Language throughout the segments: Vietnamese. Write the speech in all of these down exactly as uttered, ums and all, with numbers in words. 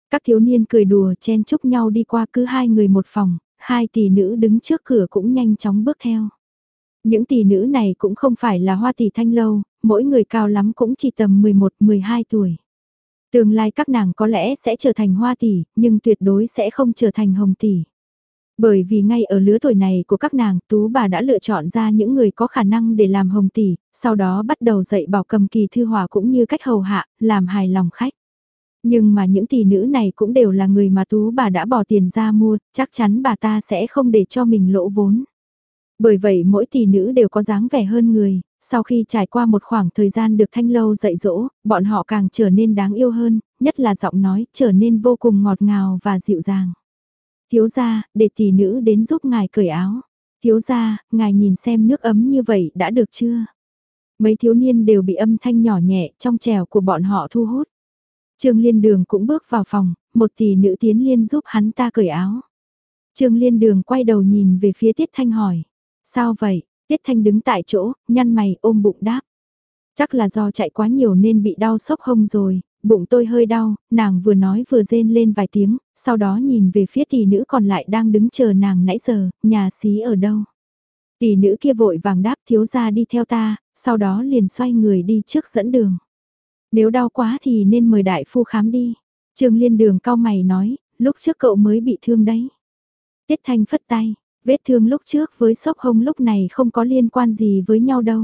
Các thiếu niên cười đùa chen chúc nhau đi qua, cứ hai người một phòng, hai tỷ nữ đứng trước cửa cũng nhanh chóng bước theo. Những tỷ nữ này cũng không phải là hoa tỷ thanh lâu, mỗi người cao lắm cũng chỉ tầm mười một mười hai tuổi. Tương lai các nàng có lẽ sẽ trở thành hoa tỷ, nhưng tuyệt đối sẽ không trở thành hồng tỷ. Bởi vì ngay ở lứa tuổi này của các nàng, Tú bà đã lựa chọn ra những người có khả năng để làm hồng tỷ, sau đó bắt đầu dạy bảo cầm kỳ thư họa cũng như cách hầu hạ, làm hài lòng khách. Nhưng mà những tỷ nữ này cũng đều là người mà Tú bà đã bỏ tiền ra mua, chắc chắn bà ta sẽ không để cho mình lỗ vốn. Bởi vậy mỗi tỷ nữ đều có dáng vẻ hơn người, sau khi trải qua một khoảng thời gian được thanh lâu dạy dỗ, bọn họ càng trở nên đáng yêu hơn, nhất là giọng nói trở nên vô cùng ngọt ngào và dịu dàng. Thiếu gia, để tỷ nữ đến giúp ngài cởi áo. Thiếu gia, ngài nhìn xem nước ấm như vậy đã được chưa? Mấy thiếu niên đều bị âm thanh nhỏ nhẹ trong trèo của bọn họ thu hút. Trương Liên Đường cũng bước vào phòng, một tỷ nữ tiến liên giúp hắn ta cởi áo. Trương Liên Đường quay đầu nhìn về phía Tiết Thanh hỏi. Sao vậy? Tiết Thanh đứng tại chỗ, nhăn mày ôm bụng đáp. Chắc là do chạy quá nhiều nên bị đau xốc hông rồi, bụng tôi hơi đau, nàng vừa nói vừa rên lên vài tiếng, sau đó nhìn về phía tỷ nữ còn lại đang đứng chờ nàng nãy giờ, nhà xí ở đâu. Tỷ nữ kia vội vàng đáp thiếu gia đi theo ta, sau đó liền xoay người đi trước dẫn đường. Nếu đau quá thì nên mời đại phu khám đi. Trương Liên Đường cau mày nói, lúc trước cậu mới bị thương đấy. Tiết Thanh phất tay, vết thương lúc trước với xốc hông lúc này không có liên quan gì với nhau đâu.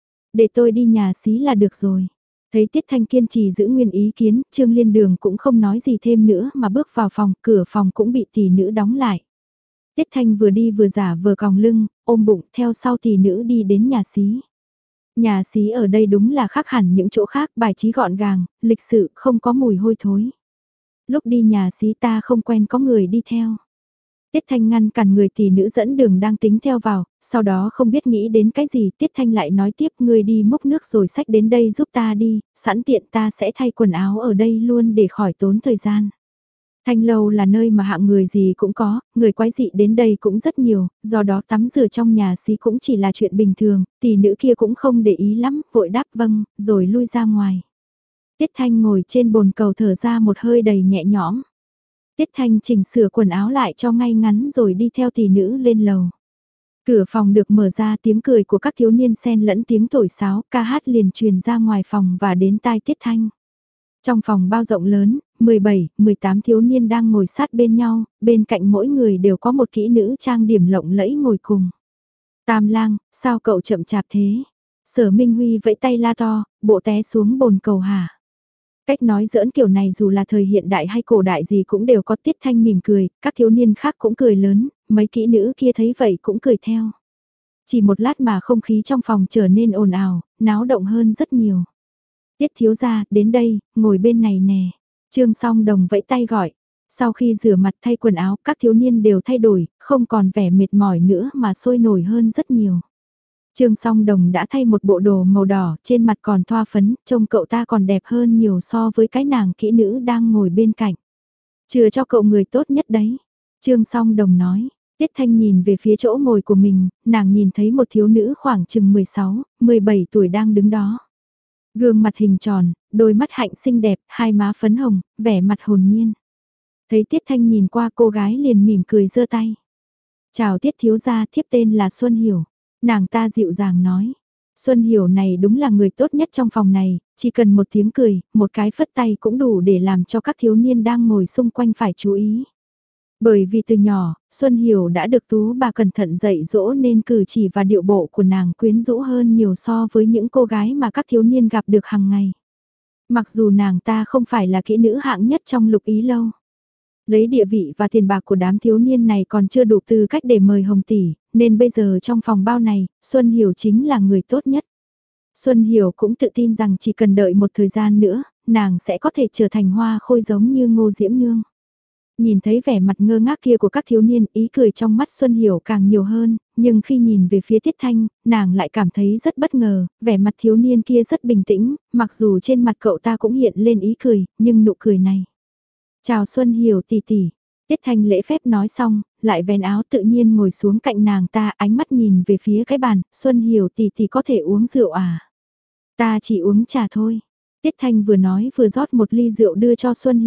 Để tôi đi nhà xí là được rồi. Thấy Tiết Thanh kiên trì giữ nguyên ý kiến, Trương Liên Đường cũng không nói gì thêm nữa mà bước vào phòng, cửa phòng cũng bị tỷ nữ đóng lại. Tiết Thanh vừa đi vừa giả vờ còng lưng, ôm bụng theo sau tỷ nữ đi đến nhà xí. Nhà xí ở đây đúng là khác hẳn những chỗ khác, bài trí gọn gàng, lịch sự, không có mùi hôi thối. Lúc đi nhà xí ta không quen có người đi theo. Tiết Thanh ngăn cản người tỷ nữ dẫn đường đang tính theo vào, sau đó không biết nghĩ đến cái gì, Tiết Thanh lại nói tiếp người đi múc nước rồi xách đến đây giúp ta đi, sẵn tiện ta sẽ thay quần áo ở đây luôn để khỏi tốn thời gian. Thanh lâu là nơi mà hạng người gì cũng có, người quái dị đến đây cũng rất nhiều, do đó tắm rửa trong nhà xí cũng chỉ là chuyện bình thường, tỷ nữ kia cũng không để ý lắm, vội đáp vâng, rồi lui ra ngoài. Tiết Thanh ngồi trên bồn cầu thở ra một hơi đầy nhẹ nhõm. Tiết Thanh chỉnh sửa quần áo lại cho ngay ngắn rồi đi theo tỷ nữ lên lầu. Cửa phòng được mở ra, tiếng cười của các thiếu niên xen lẫn tiếng thổi sáo, ca hát liền truyền ra ngoài phòng và đến tai Tiết Thanh. Trong phòng bao rộng lớn, mười bảy, mười tám thiếu niên đang ngồi sát bên nhau, bên cạnh mỗi người đều có một kỹ nữ trang điểm lộng lẫy ngồi cùng. Tam Lang, sao cậu chậm chạp thế? Sở Minh Huy vẫy tay la to, bộ té xuống bồn cầu hả? Cách nói giỡn kiểu này dù là thời hiện đại hay cổ đại gì cũng đều có. Tiết Thanh mỉm cười, các thiếu niên khác cũng cười lớn, mấy kỹ nữ kia thấy vậy cũng cười theo. Chỉ một lát mà không khí trong phòng trở nên ồn ào, náo động hơn rất nhiều. Tiết thiếu gia, đến đây, ngồi bên này nè. Trương Song Đồng vẫy tay gọi. Sau khi rửa mặt thay quần áo, các thiếu niên đều thay đổi, không còn vẻ mệt mỏi nữa mà sôi nổi hơn rất nhiều. Trương Song Đồng đã thay một bộ đồ màu đỏ, trên mặt còn thoa phấn, trông cậu ta còn đẹp hơn nhiều so với cái nàng kỹ nữ đang ngồi bên cạnh. Chừa cho cậu người tốt nhất đấy. Trương Song Đồng nói. Tiết Thanh nhìn về phía chỗ ngồi của mình, nàng nhìn thấy một thiếu nữ khoảng chừng mười sáu, mười bảy tuổi đang đứng đó. Gương mặt hình tròn, đôi mắt hạnh xinh đẹp, hai má phấn hồng, vẻ mặt hồn nhiên. Thấy Tiết Thanh nhìn qua cô gái liền mỉm cười giơ tay. Chào Tiết thiếu gia, thiếp tên là Xuân Hiểu. Nàng ta dịu dàng nói. Xuân Hiểu này đúng là người tốt nhất trong phòng này, chỉ cần một tiếng cười, một cái phất tay cũng đủ để làm cho các thiếu niên đang ngồi xung quanh phải chú ý. Bởi vì từ nhỏ, Xuân Hiểu đã được Tú bà cẩn thận dạy dỗ nên cử chỉ và điệu bộ của nàng quyến rũ hơn nhiều so với những cô gái mà các thiếu niên gặp được hàng ngày. Mặc dù nàng ta không phải là kỹ nữ hạng nhất trong Lục Ý Lâu. Lấy địa vị và tiền bạc của đám thiếu niên này còn chưa đủ tư cách để mời Hồng Tỷ, nên bây giờ trong phòng bao này, Xuân Hiểu chính là người tốt nhất. Xuân Hiểu cũng tự tin rằng chỉ cần đợi một thời gian nữa, nàng sẽ có thể trở thành hoa khôi giống như Ngô Diễm Nương. Nhìn thấy vẻ mặt ngơ ngác kia của các thiếu niên, ý cười trong mắt Xuân Hiểu càng nhiều hơn, nhưng khi nhìn về phía Tiết Thanh, nàng lại cảm thấy rất bất ngờ, vẻ mặt thiếu niên kia rất bình tĩnh, mặc dù trên mặt cậu ta cũng hiện lên ý cười, nhưng nụ cười này. Chào Xuân Hiểu tỷ tỷ. Tiết Thanh lễ phép nói xong, lại vén áo tự nhiên ngồi xuống cạnh nàng ta, ánh mắt nhìn về phía cái bàn, Xuân Hiểu tỷ tỷ có thể uống rượu à? Ta chỉ uống trà thôi. Tiết Thanh vừa nói vừa rót một ly rượu đưa cho Xuân Hiểu,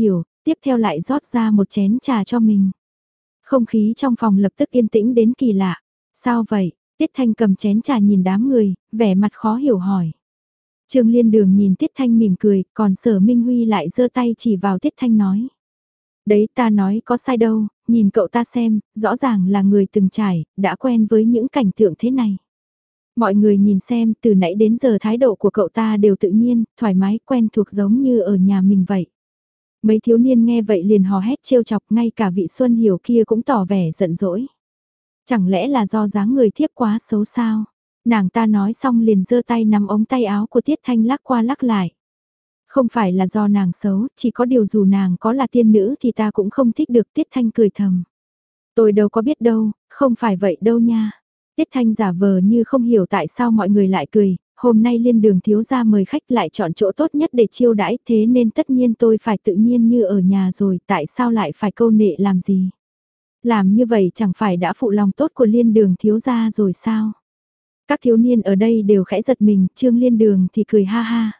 tiếp theo lại rót ra một chén trà cho mình. Không khí trong phòng lập tức yên tĩnh đến kỳ lạ. Sao vậy? Tiết Thanh cầm chén trà nhìn đám người, vẻ mặt khó hiểu hỏi. Trương Liên Đường nhìn Tiết Thanh mỉm cười, còn Sở Minh Huy lại giơ tay chỉ vào Tiết Thanh nói. Đấy ta nói có sai đâu, nhìn cậu ta xem, rõ ràng là người từng trải, đã quen với những cảnh tượng thế này. Mọi người nhìn xem, từ nãy đến giờ thái độ của cậu ta đều tự nhiên, thoải mái, quen thuộc giống như ở nhà mình vậy. Mấy thiếu niên nghe vậy liền hò hét trêu chọc, ngay cả vị Xuân Hiểu kia cũng tỏ vẻ giận dỗi. Chẳng lẽ là do dáng người thiếp quá xấu sao? Nàng ta nói xong liền giơ tay nắm ống tay áo của Tiết Thanh lắc qua lắc lại. Không phải là do nàng xấu, chỉ có điều dù nàng có là tiên nữ thì ta cũng không thích được. Tiết Thanh cười thầm. Tôi đâu có biết đâu, không phải vậy đâu nha. Tiết Thanh giả vờ như không hiểu tại sao mọi người lại cười, hôm nay Liên Đường thiếu gia mời khách lại chọn chỗ tốt nhất để chiêu đãi, thế nên tất nhiên tôi phải tự nhiên như ở nhà rồi, tại sao lại phải câu nệ làm gì? Làm như vậy chẳng phải đã phụ lòng tốt của Liên Đường thiếu gia rồi sao? Các thiếu niên ở đây đều khẽ giật mình, Trương Liên Đường thì cười ha ha.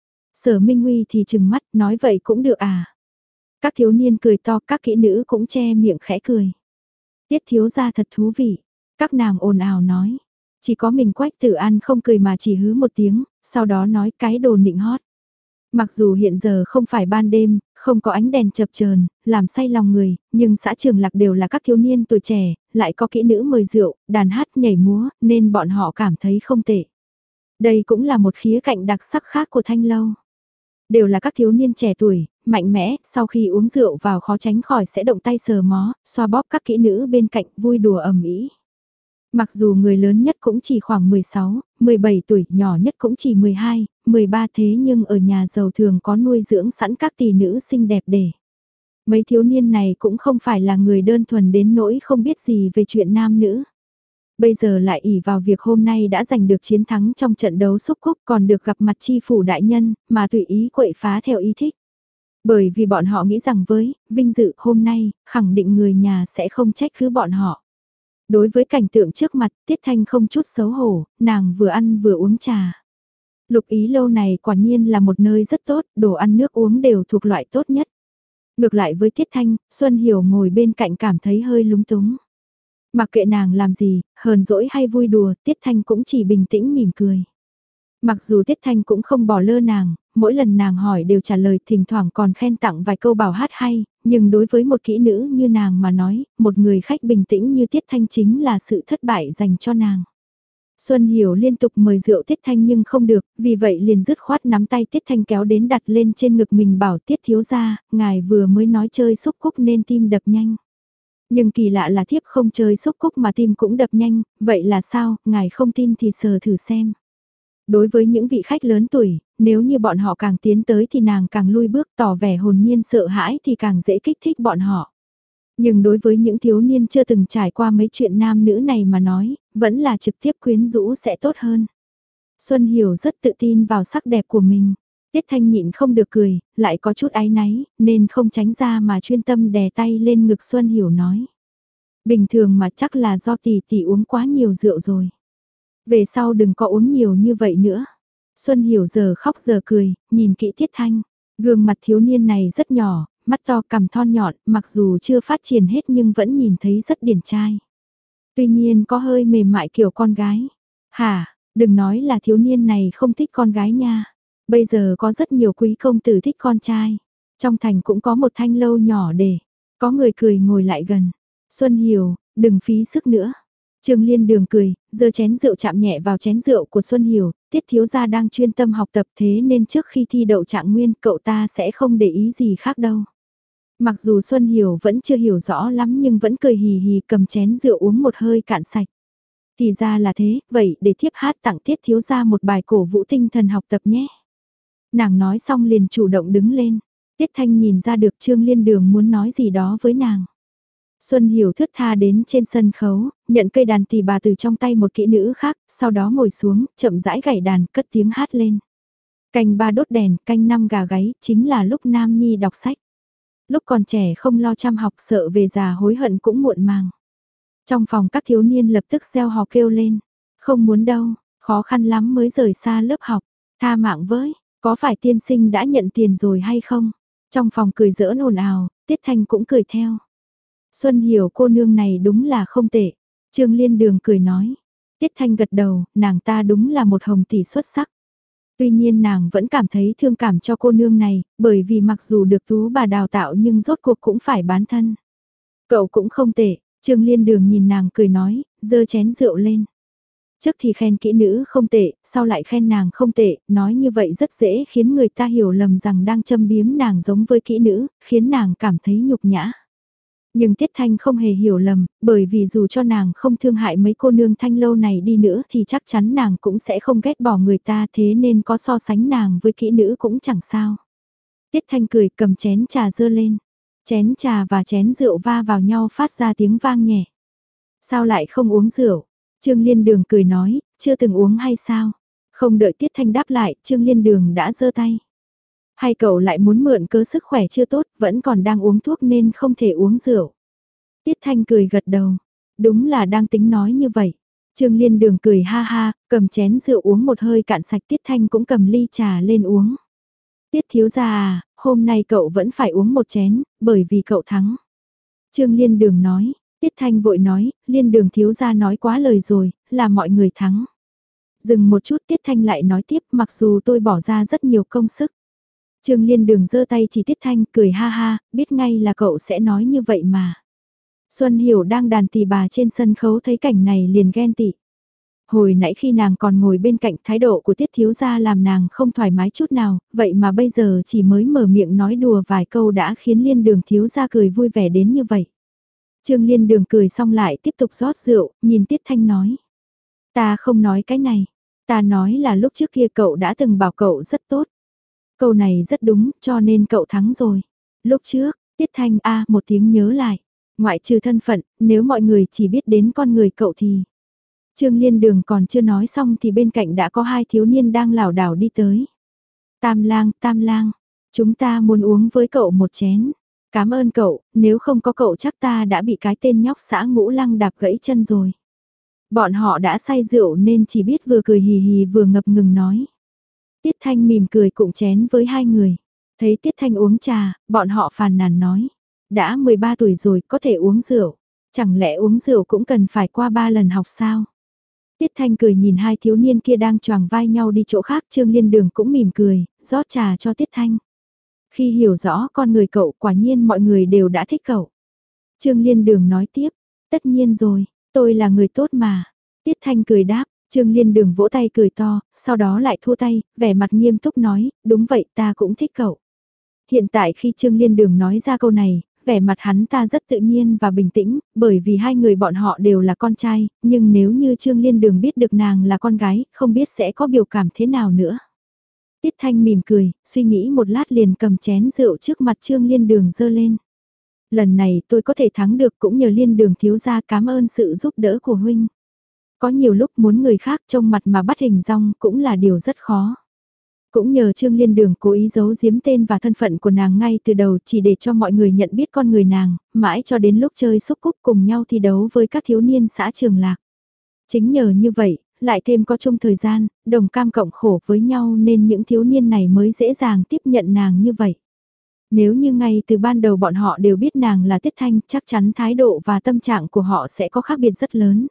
Sở Minh Huy thì trừng mắt, nói vậy cũng được à? Các thiếu niên cười to, các kỹ nữ cũng che miệng khẽ cười. Tiết thiếu gia thật thú vị. Các nàng ồn ào nói. Chỉ có mình Quách Tử An không cười mà chỉ hứ một tiếng, sau đó nói cái đồ nịnh hót. Mặc dù hiện giờ không phải ban đêm, không có ánh đèn chập chờn, làm say lòng người, nhưng xã Trường Lạc đều là các thiếu niên tuổi trẻ, lại có kỹ nữ mời rượu, đàn hát nhảy múa, nên bọn họ cảm thấy không tệ. Đây cũng là một khía cạnh đặc sắc khác của Thanh Lâu. Đều là các thiếu niên trẻ tuổi, mạnh mẽ, sau khi uống rượu vào khó tránh khỏi sẽ động tay sờ mó, xoa bóp các kỹ nữ bên cạnh vui đùa ầm ĩ. Mặc dù người lớn nhất cũng chỉ khoảng mười sáu, mười bảy tuổi, nhỏ nhất cũng chỉ mười hai, mười ba thế nhưng ở nhà giàu thường có nuôi dưỡng sẵn các tỷ nữ xinh đẹp để. Mấy thiếu niên này cũng không phải là người đơn thuần đến nỗi không biết gì về chuyện nam nữ. Bây giờ lại ỷ vào việc hôm nay đã giành được chiến thắng trong trận đấu xúc cúc còn được gặp mặt chi phủ đại nhân mà tùy ý quậy phá theo ý thích. Bởi vì bọn họ nghĩ rằng với vinh dự hôm nay khẳng định người nhà sẽ không trách cứ bọn họ. Đối với cảnh tượng trước mặt, Tiết Thanh không chút xấu hổ, nàng vừa ăn vừa uống trà. Lục Ý Lâu này quả nhiên là một nơi rất tốt, đồ ăn nước uống đều thuộc loại tốt nhất. Ngược lại với Tiết Thanh, Xuân Hiểu ngồi bên cạnh cảm thấy hơi lúng túng. Mặc kệ nàng làm gì, hờn dỗi hay vui đùa, Tiết Thanh cũng chỉ bình tĩnh mỉm cười. Mặc dù Tiết Thanh cũng không bỏ lơ nàng, mỗi lần nàng hỏi đều trả lời, thỉnh thoảng còn khen tặng vài câu bảo hát hay, nhưng đối với một kỹ nữ như nàng mà nói, một người khách bình tĩnh như Tiết Thanh chính là sự thất bại dành cho nàng. Xuân Hiểu liên tục mời rượu Tiết Thanh nhưng không được, vì vậy liền dứt khoát nắm tay Tiết Thanh kéo đến đặt lên trên ngực mình bảo Tiết thiếu gia, ngài vừa mới nói chơi xúc cúc nên tim đập nhanh. Nhưng kỳ lạ là thiếp không chơi xúc cúc mà tim cũng đập nhanh, vậy là sao, ngài không tin thì sờ thử xem. Đối với những vị khách lớn tuổi, nếu như bọn họ càng tiến tới thì nàng càng lui bước tỏ vẻ hồn nhiên sợ hãi thì càng dễ kích thích bọn họ. Nhưng đối với những thiếu niên chưa từng trải qua mấy chuyện nam nữ này mà nói, vẫn là trực tiếp quyến rũ sẽ tốt hơn. Xuân Hiểu rất tự tin vào sắc đẹp của mình. Tiết Thanh nhịn không được cười, lại có chút áy náy, nên không tránh ra mà chuyên tâm đè tay lên ngực Xuân Hiểu nói. Bình thường mà chắc là do tỷ tỷ uống quá nhiều rượu rồi. Về sau đừng có uống nhiều như vậy nữa. Xuân Hiểu giờ khóc giờ cười, nhìn kỹ Tiết Thanh. Gương mặt thiếu niên này rất nhỏ, mắt to cằm thon nhọn, mặc dù chưa phát triển hết nhưng vẫn nhìn thấy rất điển trai. Tuy nhiên có hơi mềm mại kiểu con gái. Hả, đừng nói là thiếu niên này không thích con gái nha. Bây giờ có rất nhiều quý công tử thích con trai. Trong thành cũng có một Thanh Lâu nhỏ để. Có người cười ngồi lại gần. Xuân Hiểu, đừng phí sức nữa. Trương Liên Đường cười, giơ chén rượu chạm nhẹ vào chén rượu của Xuân Hiểu, Tiết thiếu gia đang chuyên tâm học tập thế nên trước khi thi đậu trạng nguyên cậu ta sẽ không để ý gì khác đâu. Mặc dù Xuân Hiểu vẫn chưa hiểu rõ lắm nhưng vẫn cười hì hì cầm chén rượu uống một hơi cạn sạch. Thì ra là thế, vậy để thiếp hát tặng Tiết thiếu gia một bài cổ vũ tinh thần học tập nhé. Nàng nói xong liền chủ động đứng lên. Tiết Thanh nhìn ra được Trương Liên Đường muốn nói gì đó với nàng. Xuân Hiểu thướt tha đến trên sân khấu, nhận cây đàn tỳ bà từ trong tay một kỹ nữ khác, sau đó ngồi xuống, chậm rãi gảy đàn, cất tiếng hát lên. Canh ba đốt đèn, canh năm gà gáy, chính là lúc Nam Nhi đọc sách. Lúc còn trẻ không lo chăm học sợ về già hối hận cũng muộn màng. Trong phòng các thiếu niên lập tức reo hò kêu lên. Không muốn đâu, khó khăn lắm mới rời xa lớp học. Tha mạng với, có phải tiên sinh đã nhận tiền rồi hay không? Trong phòng cười giỡn ồn ào, Tiết Thanh cũng cười theo. Xuân Hiểu cô nương này đúng là không tệ. Trương Liên Đường cười nói. Tiết Thanh gật đầu, nàng ta đúng là một hồng tỷ xuất sắc. Tuy nhiên nàng vẫn cảm thấy thương cảm cho cô nương này, bởi vì mặc dù được tú bà đào tạo nhưng rốt cuộc cũng phải bán thân. Cậu cũng không tệ, Trương Liên Đường nhìn nàng cười nói, giơ chén rượu lên. Trước thì khen kỹ nữ không tệ, sau lại khen nàng không tệ, nói như vậy rất dễ khiến người ta hiểu lầm rằng đang châm biếm nàng giống với kỹ nữ, khiến nàng cảm thấy nhục nhã. Nhưng Tiết Thanh không hề hiểu lầm, bởi vì dù cho nàng không thương hại mấy cô nương Thanh lâu này đi nữa thì chắc chắn nàng cũng sẽ không ghét bỏ người ta, thế nên có so sánh nàng với kỹ nữ cũng chẳng sao. Tiết Thanh cười cầm chén trà dơ lên, chén trà và chén rượu va vào nhau phát ra tiếng vang nhẹ. Sao lại không uống rượu? Trương Liên Đường cười nói, chưa từng uống hay sao? Không đợi Tiết Thanh đáp lại, Trương Liên Đường đã giơ tay. Hay cậu lại muốn mượn cớ sức khỏe chưa tốt, vẫn còn đang uống thuốc nên không thể uống rượu. Tiết Thanh cười gật đầu, đúng là đang tính nói như vậy. Trương Liên Đường cười ha ha, cầm chén rượu uống một hơi cạn sạch, Tiết Thanh cũng cầm ly trà lên uống. Tiết thiếu gia à, hôm nay cậu vẫn phải uống một chén, bởi vì cậu thắng. Trương Liên Đường nói, Tiết Thanh vội nói, Liên Đường thiếu gia nói quá lời rồi, là mọi người thắng. Dừng một chút Tiết Thanh lại nói tiếp, mặc dù tôi bỏ ra rất nhiều công sức. Trương Liên Đường giơ tay chỉ Tiết Thanh cười ha ha, biết ngay là cậu sẽ nói như vậy mà. Xuân Hiểu đang đàn tỳ bà trên sân khấu thấy cảnh này liền ghen tị. Hồi nãy khi nàng còn ngồi bên cạnh, thái độ của Tiết thiếu gia làm nàng không thoải mái chút nào, vậy mà bây giờ chỉ mới mở miệng nói đùa vài câu đã khiến Liên Đường thiếu gia cười vui vẻ đến như vậy. Trương Liên Đường cười xong lại tiếp tục rót rượu, nhìn Tiết Thanh nói. Ta không nói cái này, ta nói là lúc trước kia cậu đã từng bảo cậu rất tốt. Câu này rất đúng, cho nên cậu thắng rồi. Lúc trước, Tiết Thanh a một tiếng nhớ lại. Ngoại trừ thân phận, nếu mọi người chỉ biết đến con người cậu thì... Trương Liên Đường còn chưa nói xong thì bên cạnh đã có hai thiếu niên đang lảo đảo đi tới. Tam lang, tam lang, chúng ta muốn uống với cậu một chén. Cảm ơn cậu, nếu không có cậu chắc ta đã bị cái tên nhóc xã Ngũ Lăng đạp gãy chân rồi. Bọn họ đã say rượu nên chỉ biết vừa cười hì hì vừa ngập ngừng nói. Tiết Thanh mỉm cười cụng chén với hai người. Thấy Tiết Thanh uống trà, bọn họ phàn nàn nói. Đã mười ba tuổi rồi có thể uống rượu. Chẳng lẽ uống rượu cũng cần phải qua ba lần học sao? Tiết Thanh cười nhìn hai thiếu niên kia đang choàng vai nhau đi chỗ khác, Trương Liên Đường cũng mỉm cười, rót trà cho Tiết Thanh. Khi hiểu rõ con người cậu, quả nhiên mọi người đều đã thích cậu. Trương Liên Đường nói tiếp, tất nhiên rồi, tôi là người tốt mà. Tiết Thanh cười đáp, Trương Liên Đường vỗ tay cười to, sau đó lại thua tay, vẻ mặt nghiêm túc nói, đúng vậy ta cũng thích cậu. Hiện tại khi Trương Liên Đường nói ra câu này, vẻ mặt hắn ta rất tự nhiên và bình tĩnh, bởi vì hai người bọn họ đều là con trai, nhưng nếu như Trương Liên Đường biết được nàng là con gái, không biết sẽ có biểu cảm thế nào nữa. Tiết Thanh mỉm cười, suy nghĩ một lát liền cầm chén rượu trước mặt Trương Liên Đường dơ lên. Lần này tôi có thể thắng được cũng nhờ Liên Đường thiếu gia, cảm ơn sự giúp đỡ của huynh. Có nhiều lúc muốn người khác trông mặt mà bắt hình dong cũng là điều rất khó. Cũng nhờ Trương Liên Đường cố ý giấu giếm tên và thân phận của nàng ngay từ đầu chỉ để cho mọi người nhận biết con người nàng, mãi cho đến lúc chơi xúc cúc cùng nhau thi đấu với các thiếu niên xã Trường Lạc. Chính nhờ như vậy, lại thêm có chung thời gian, đồng cam cộng khổ với nhau nên những thiếu niên này mới dễ dàng tiếp nhận nàng như vậy. Nếu như ngay từ ban đầu bọn họ đều biết nàng là Tiết Thanh, chắc chắn thái độ và tâm trạng của họ sẽ có khác biệt rất lớn.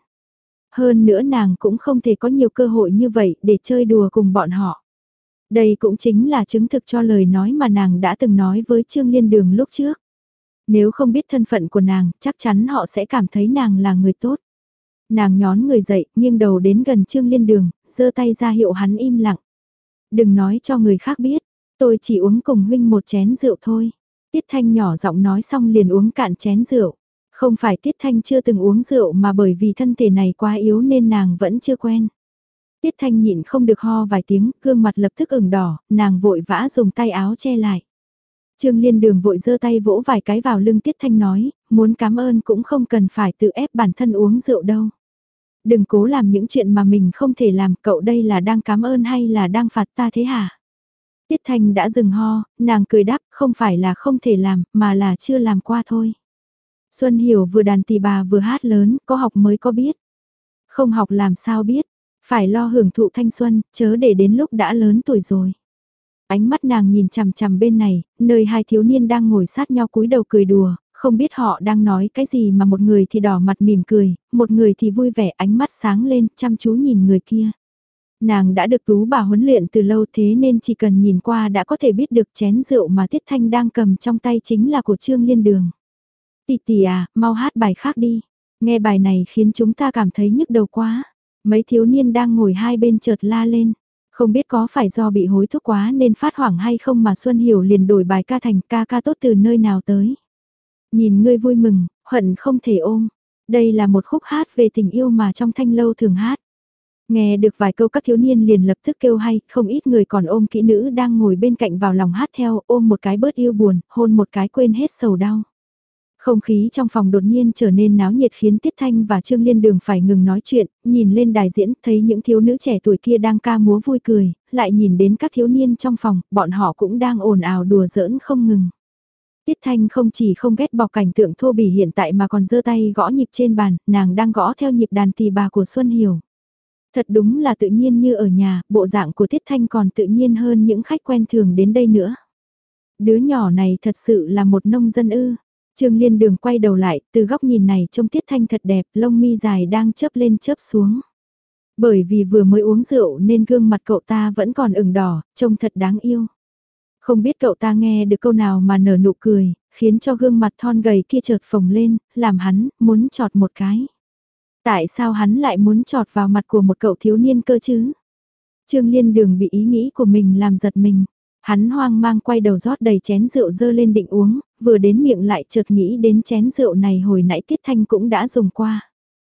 Hơn nữa nàng cũng không thể có nhiều cơ hội như vậy để chơi đùa cùng bọn họ. Đây cũng chính là chứng thực cho lời nói mà nàng đã từng nói với Trương Liên Đường lúc trước. Nếu không biết thân phận của nàng, chắc chắn họ sẽ cảm thấy nàng là người tốt. Nàng nhón người dậy, nghiêng đầu đến gần Trương Liên Đường, giơ tay ra hiệu hắn im lặng. Đừng nói cho người khác biết, tôi chỉ uống cùng huynh một chén rượu thôi. Tiết Thanh nhỏ giọng nói xong liền uống cạn chén rượu. Không phải Tiết Thanh chưa từng uống rượu mà bởi vì thân thể này quá yếu nên nàng vẫn chưa quen. Tiết Thanh nhịn không được ho vài tiếng, gương mặt lập tức ửng đỏ, nàng vội vã dùng tay áo che lại. Trương Liên Đường vội giơ tay vỗ vài cái vào lưng Tiết Thanh nói, muốn cảm ơn cũng không cần phải tự ép bản thân uống rượu đâu. Đừng cố làm những chuyện mà mình không thể làm, cậu đây là đang cảm ơn hay là đang phạt ta thế hả? Tiết Thanh đã dừng ho, nàng cười đáp, không phải là không thể làm, mà là chưa làm qua thôi. Xuân Hiểu vừa đàn tỳ bà vừa hát lớn, có học mới có biết. Không học làm sao biết, phải lo hưởng thụ thanh xuân, chớ để đến lúc đã lớn tuổi rồi. Ánh mắt nàng nhìn chằm chằm bên này, nơi hai thiếu niên đang ngồi sát nhau cúi đầu cười đùa, không biết họ đang nói cái gì mà một người thì đỏ mặt mỉm cười, một người thì vui vẻ ánh mắt sáng lên, chăm chú nhìn người kia. Nàng đã được Tú bà huấn luyện từ lâu thế nên chỉ cần nhìn qua đã có thể biết được chén rượu mà Tiết Thanh đang cầm trong tay chính là của Trương Liên Đường. Tỷ tỷ à, mau hát bài khác đi. Nghe bài này khiến chúng ta cảm thấy nhức đầu quá. Mấy thiếu niên đang ngồi hai bên chợt la lên. Không biết có phải do bị hối thúc quá nên phát hoảng hay không mà Xuân Hiểu liền đổi bài ca thành ca ca tốt từ nơi nào tới. Nhìn ngươi vui mừng, hận không thể ôm. Đây là một khúc hát về tình yêu mà trong thanh lâu thường hát. Nghe được vài câu các thiếu niên liền lập tức kêu hay, không ít người còn ôm kỹ nữ đang ngồi bên cạnh vào lòng hát theo, ôm một cái bớt yêu buồn, hôn một cái quên hết sầu đau. Không khí trong phòng đột nhiên trở nên náo nhiệt khiến Tiết Thanh và Trương Liên Đường phải ngừng nói chuyện, nhìn lên đài diễn, thấy những thiếu nữ trẻ tuổi kia đang ca múa vui cười, lại nhìn đến các thiếu niên trong phòng, bọn họ cũng đang ồn ào đùa giỡn không ngừng. Tiết Thanh không chỉ không ghét bỏ cảnh tượng thô bỉ hiện tại mà còn giơ tay gõ nhịp trên bàn, nàng đang gõ theo nhịp đàn tỳ bà của Xuân Hiểu. Thật đúng là tự nhiên như ở nhà, bộ dạng của Tiết Thanh còn tự nhiên hơn những khách quen thường đến đây nữa. Đứa nhỏ này thật sự là một nông dân ư. Trương Liên Đường quay đầu lại, từ góc nhìn này trông Tiết Thanh thật đẹp, lông mi dài đang chớp lên chớp xuống. Bởi vì vừa mới uống rượu nên gương mặt cậu ta vẫn còn ửng đỏ, trông thật đáng yêu. Không biết cậu ta nghe được câu nào mà nở nụ cười, khiến cho gương mặt thon gầy kia chợt phồng lên, làm hắn muốn chọt một cái. Tại sao hắn lại muốn chọt vào mặt của một cậu thiếu niên cơ chứ? Trương Liên Đường bị ý nghĩ của mình làm giật mình. Hắn hoang mang quay đầu rót đầy chén rượu dơ lên định uống, vừa đến miệng lại chợt nghĩ đến chén rượu này hồi nãy Tiết Thanh cũng đã dùng qua.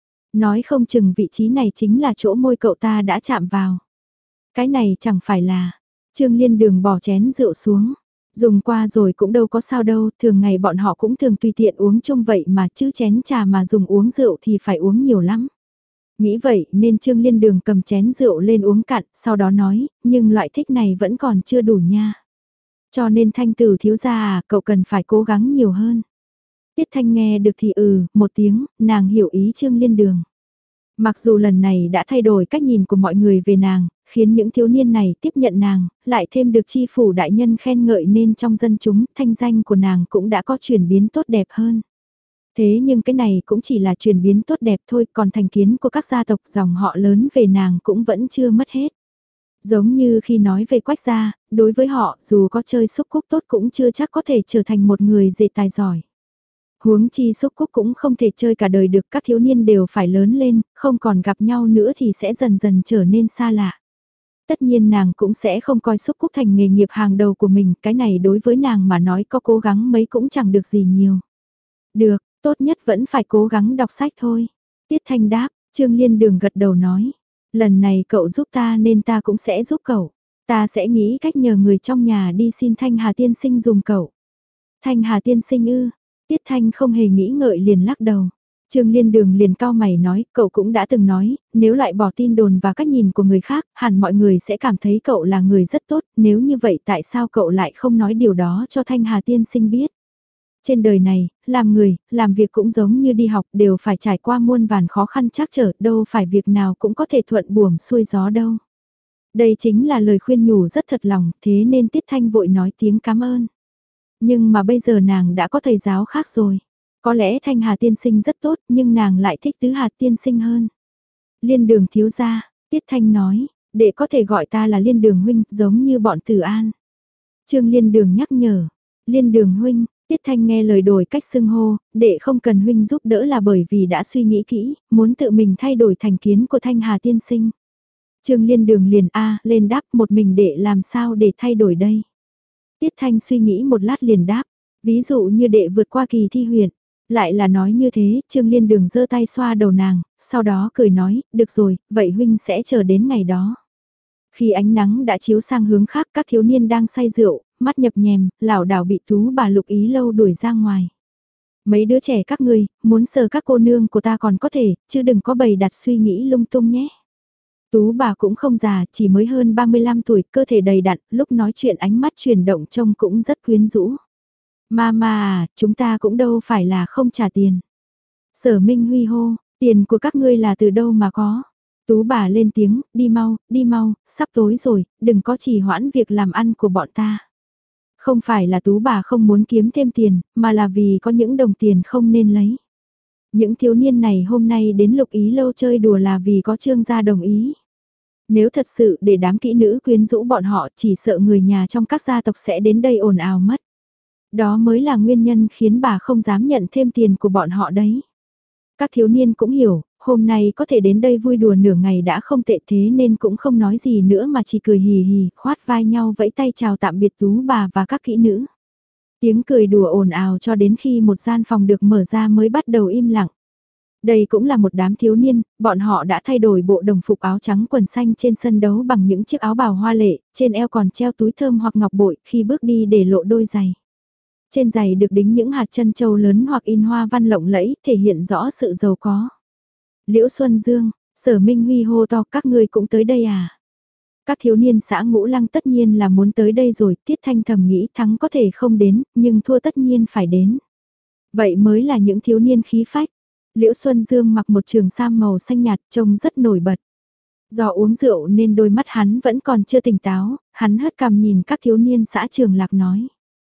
Nói không chừng vị trí này chính là chỗ môi cậu ta đã chạm vào. Cái này chẳng phải là... Trương Liên Đường bỏ chén rượu xuống. Dùng qua rồi cũng đâu có sao đâu, thường ngày bọn họ cũng thường tùy tiện uống chung vậy mà chứ chén trà mà dùng uống rượu thì phải uống nhiều lắm. Nghĩ vậy nên Trương Liên Đường cầm chén rượu lên uống cạn, sau đó nói, nhưng loại thích này vẫn còn chưa đủ nha. Cho nên Thanh tử thiếu gia à, cậu cần phải cố gắng nhiều hơn. Tiết Thanh nghe được thì ừ, một tiếng, nàng hiểu ý Trương Liên Đường. Mặc dù lần này đã thay đổi cách nhìn của mọi người về nàng, khiến những thiếu niên này tiếp nhận nàng, lại thêm được chi phủ đại nhân khen ngợi nên trong dân chúng, thanh danh của nàng cũng đã có chuyển biến tốt đẹp hơn. Thế nhưng cái này cũng chỉ là chuyển biến tốt đẹp thôi, còn thành kiến của các gia tộc dòng họ lớn về nàng cũng vẫn chưa mất hết. Giống như khi nói về Quách gia, đối với họ dù có chơi xúc cúc tốt cũng chưa chắc có thể trở thành một người dệt tài giỏi. Huống chi xúc cúc cũng không thể chơi cả đời được, các thiếu niên đều phải lớn lên, không còn gặp nhau nữa thì sẽ dần dần trở nên xa lạ. Tất nhiên nàng cũng sẽ không coi xúc cúc thành nghề nghiệp hàng đầu của mình, cái này đối với nàng mà nói có cố gắng mấy cũng chẳng được gì nhiều. Được, tốt nhất vẫn phải cố gắng đọc sách thôi. Tiết Thanh đáp, Trương Liên Đường gật đầu nói, lần này cậu giúp ta nên ta cũng sẽ giúp cậu. Ta sẽ nghĩ cách nhờ người trong nhà đi xin Thanh Hà tiên sinh dùng cậu. Thanh Hà tiên sinh ư? Tiết Thanh không hề nghĩ ngợi liền lắc đầu. Trương Liên Đường liền cau mày nói, cậu cũng đã từng nói, nếu loại bỏ tin đồn và cách nhìn của người khác, hẳn mọi người sẽ cảm thấy cậu là người rất tốt, nếu như vậy tại sao cậu lại không nói điều đó cho Thanh Hà tiên sinh biết? Trên đời này, làm người, làm việc cũng giống như đi học đều phải trải qua muôn vàn khó khăn trắc trở, đâu phải việc nào cũng có thể thuận buồm xuôi gió đâu. Đây chính là lời khuyên nhủ rất thật lòng, thế nên Tiết Thanh vội nói tiếng cảm ơn. Nhưng mà bây giờ nàng đã có thầy giáo khác rồi. Có lẽ Thanh Hà tiên sinh rất tốt nhưng nàng lại thích Tứ Hà tiên sinh hơn. Liên Đường thiếu gia, Tiết Thanh nói, để có thể gọi ta là Liên Đường huynh giống như bọn Từ An. Trương Liên Đường nhắc nhở, Liên Đường huynh, Tiết Thanh nghe lời đổi cách xưng hô, để không cần huynh giúp đỡ là bởi vì đã suy nghĩ kỹ, muốn tự mình thay đổi thành kiến của Thanh Hà tiên sinh. Trương Liên Đường liền a lên đáp một mình để làm sao để thay đổi đây. Tiết Thanh suy nghĩ một lát liền đáp, ví dụ như đệ vượt qua kỳ thi huyện. Lại là nói như thế, Trương Liên Đường giơ tay xoa đầu nàng, sau đó cười nói, được rồi, vậy huynh sẽ chờ đến ngày đó. Khi ánh nắng đã chiếu sang hướng khác, các thiếu niên đang say rượu, mắt nhập nhèm, lảo đảo bị Tú bà Lục Ý Lâu đuổi ra ngoài. Mấy đứa trẻ các ngươi, muốn sờ các cô nương của ta còn có thể, chứ đừng có bày đặt suy nghĩ lung tung nhé. Tú bà cũng không già, chỉ mới hơn ba mươi lăm tuổi, cơ thể đầy đặn, lúc nói chuyện ánh mắt chuyển động trông cũng rất quyến rũ. Mama à, chúng ta cũng đâu phải là không trả tiền. Sở Minh Huy hô, tiền của các ngươi là từ đâu mà có? Tú bà lên tiếng, đi mau, đi mau, sắp tối rồi, đừng có trì hoãn việc làm ăn của bọn ta. Không phải là Tú bà không muốn kiếm thêm tiền, mà là vì có những đồng tiền không nên lấy. Những thiếu niên này hôm nay đến Lục Ý lâu chơi đùa là vì có Trương gia đồng ý. Nếu thật sự để đám kỹ nữ quyến rũ bọn họ, chỉ sợ người nhà trong các gia tộc sẽ đến đây ồn ào mất. Đó mới là nguyên nhân khiến bà không dám nhận thêm tiền của bọn họ đấy. Các thiếu niên cũng hiểu, hôm nay có thể đến đây vui đùa nửa ngày đã không tệ, thế nên cũng không nói gì nữa mà chỉ cười hì hì, khoát vai nhau vẫy tay chào tạm biệt Tú bà và các kỹ nữ. Tiếng cười đùa ồn ào cho đến khi một gian phòng được mở ra mới bắt đầu im lặng. Đây cũng là một đám thiếu niên, bọn họ đã thay đổi bộ đồng phục áo trắng quần xanh trên sân đấu bằng những chiếc áo bào hoa lệ, trên eo còn treo túi thơm hoặc ngọc bội, khi bước đi để lộ đôi giày. Trên giày được đính những hạt chân châu lớn hoặc in hoa văn lộng lẫy, thể hiện rõ sự giàu có. Liễu Xuân Dương, Sở Minh Huy hô to, các ngươi cũng tới đây à? Các thiếu niên xã Ngũ Lăng tất nhiên là muốn tới đây rồi, Tiết Thanh thầm nghĩ thắng có thể không đến, nhưng thua tất nhiên phải đến. Vậy mới là những thiếu niên khí phách. Liễu Xuân Dương mặc một trường sam màu xanh nhạt trông rất nổi bật. Do uống rượu nên đôi mắt hắn vẫn còn chưa tỉnh táo, hắn hất cằm nhìn các thiếu niên xã Trường Lạc nói.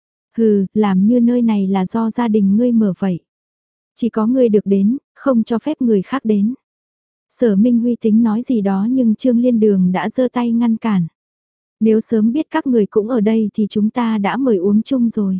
Hừ, làm như nơi này là do gia đình ngươi mở vậy. Chỉ có ngươi được đến, không cho phép người khác đến. Sở Minh Huy tính nói gì đó nhưng Trương Liên Đường đã giơ tay ngăn cản. Nếu sớm biết các người cũng ở đây thì chúng ta đã mời uống chung rồi.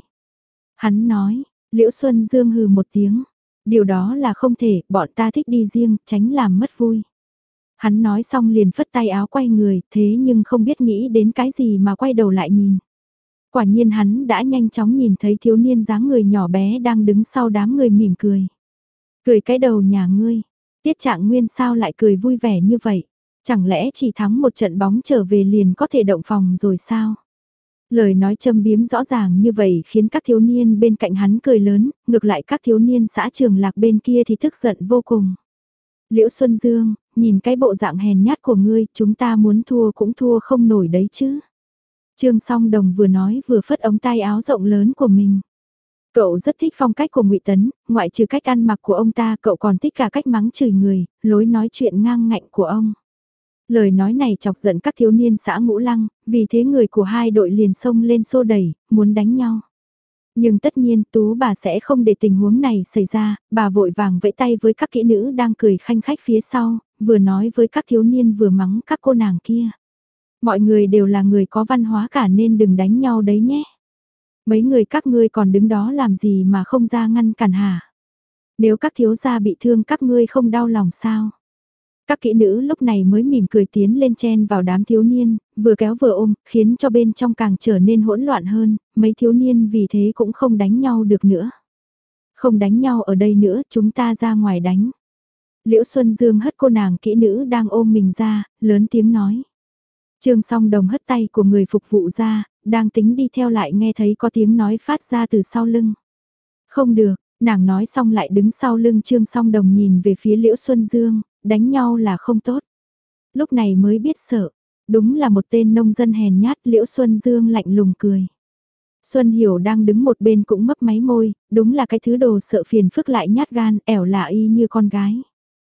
Hắn nói, Liễu Xuân Dương hừ một tiếng. Điều đó là không thể, bọn ta thích đi riêng, tránh làm mất vui. Hắn nói xong liền phất tay áo quay người, thế nhưng không biết nghĩ đến cái gì mà quay đầu lại nhìn. Quả nhiên hắn đã nhanh chóng nhìn thấy thiếu niên dáng người nhỏ bé đang đứng sau đám người mỉm cười. Cười cái đầu nhà ngươi, Tiết Trạng Nguyên sao lại cười vui vẻ như vậy? Chẳng lẽ chỉ thắng một trận bóng trở về liền có thể động phòng rồi sao? Lời nói châm biếm rõ ràng như vậy khiến các thiếu niên bên cạnh hắn cười lớn, ngược lại các thiếu niên xã Trường Lạc bên kia thì tức giận vô cùng. Liễu Xuân Dương, nhìn cái bộ dạng hèn nhát của ngươi, chúng ta muốn thua cũng thua không nổi đấy chứ. Trương Song Đồng vừa nói vừa phất ống tay áo rộng lớn của mình. Cậu rất thích phong cách của Ngụy Tấn, ngoại trừ cách ăn mặc của ông ta, cậu còn thích cả cách mắng chửi người, lối nói chuyện ngang ngạnh của ông. Lời nói này chọc giận các thiếu niên xã Ngũ Lăng, vì thế người của hai đội liền xông lên xô đẩy, muốn đánh nhau. Nhưng tất nhiên Tú bà sẽ không để tình huống này xảy ra, bà vội vàng vẫy tay với các kỹ nữ đang cười khanh khách phía sau, vừa nói với các thiếu niên vừa mắng các cô nàng kia. Mọi người đều là người có văn hóa cả nên đừng đánh nhau đấy nhé. Mấy người các ngươi còn đứng đó làm gì mà không ra ngăn cản hả? Nếu các thiếu gia bị thương các ngươi không đau lòng sao? Các kỹ nữ lúc này mới mỉm cười tiến lên chen vào đám thiếu niên, vừa kéo vừa ôm, khiến cho bên trong càng trở nên hỗn loạn hơn, mấy thiếu niên vì thế cũng không đánh nhau được nữa. Không đánh nhau ở đây nữa, chúng ta ra ngoài đánh. Liễu Xuân Dương hất cô nàng kỹ nữ đang ôm mình ra, lớn tiếng nói. Trương Song Đồng hất tay của người phục vụ ra, đang tính đi theo lại nghe thấy có tiếng nói phát ra từ sau lưng. Không được, nàng nói xong lại đứng sau lưng Trương Song Đồng nhìn về phía Liễu Xuân Dương, đánh nhau là không tốt. Lúc này mới biết sợ, đúng là một tên nông dân hèn nhát. Liễu Xuân Dương lạnh lùng cười. Xuân Hiểu đang đứng một bên cũng mấp máy môi, đúng là cái thứ đồ sợ phiền phức lại nhát gan, ẻo lả y như con gái.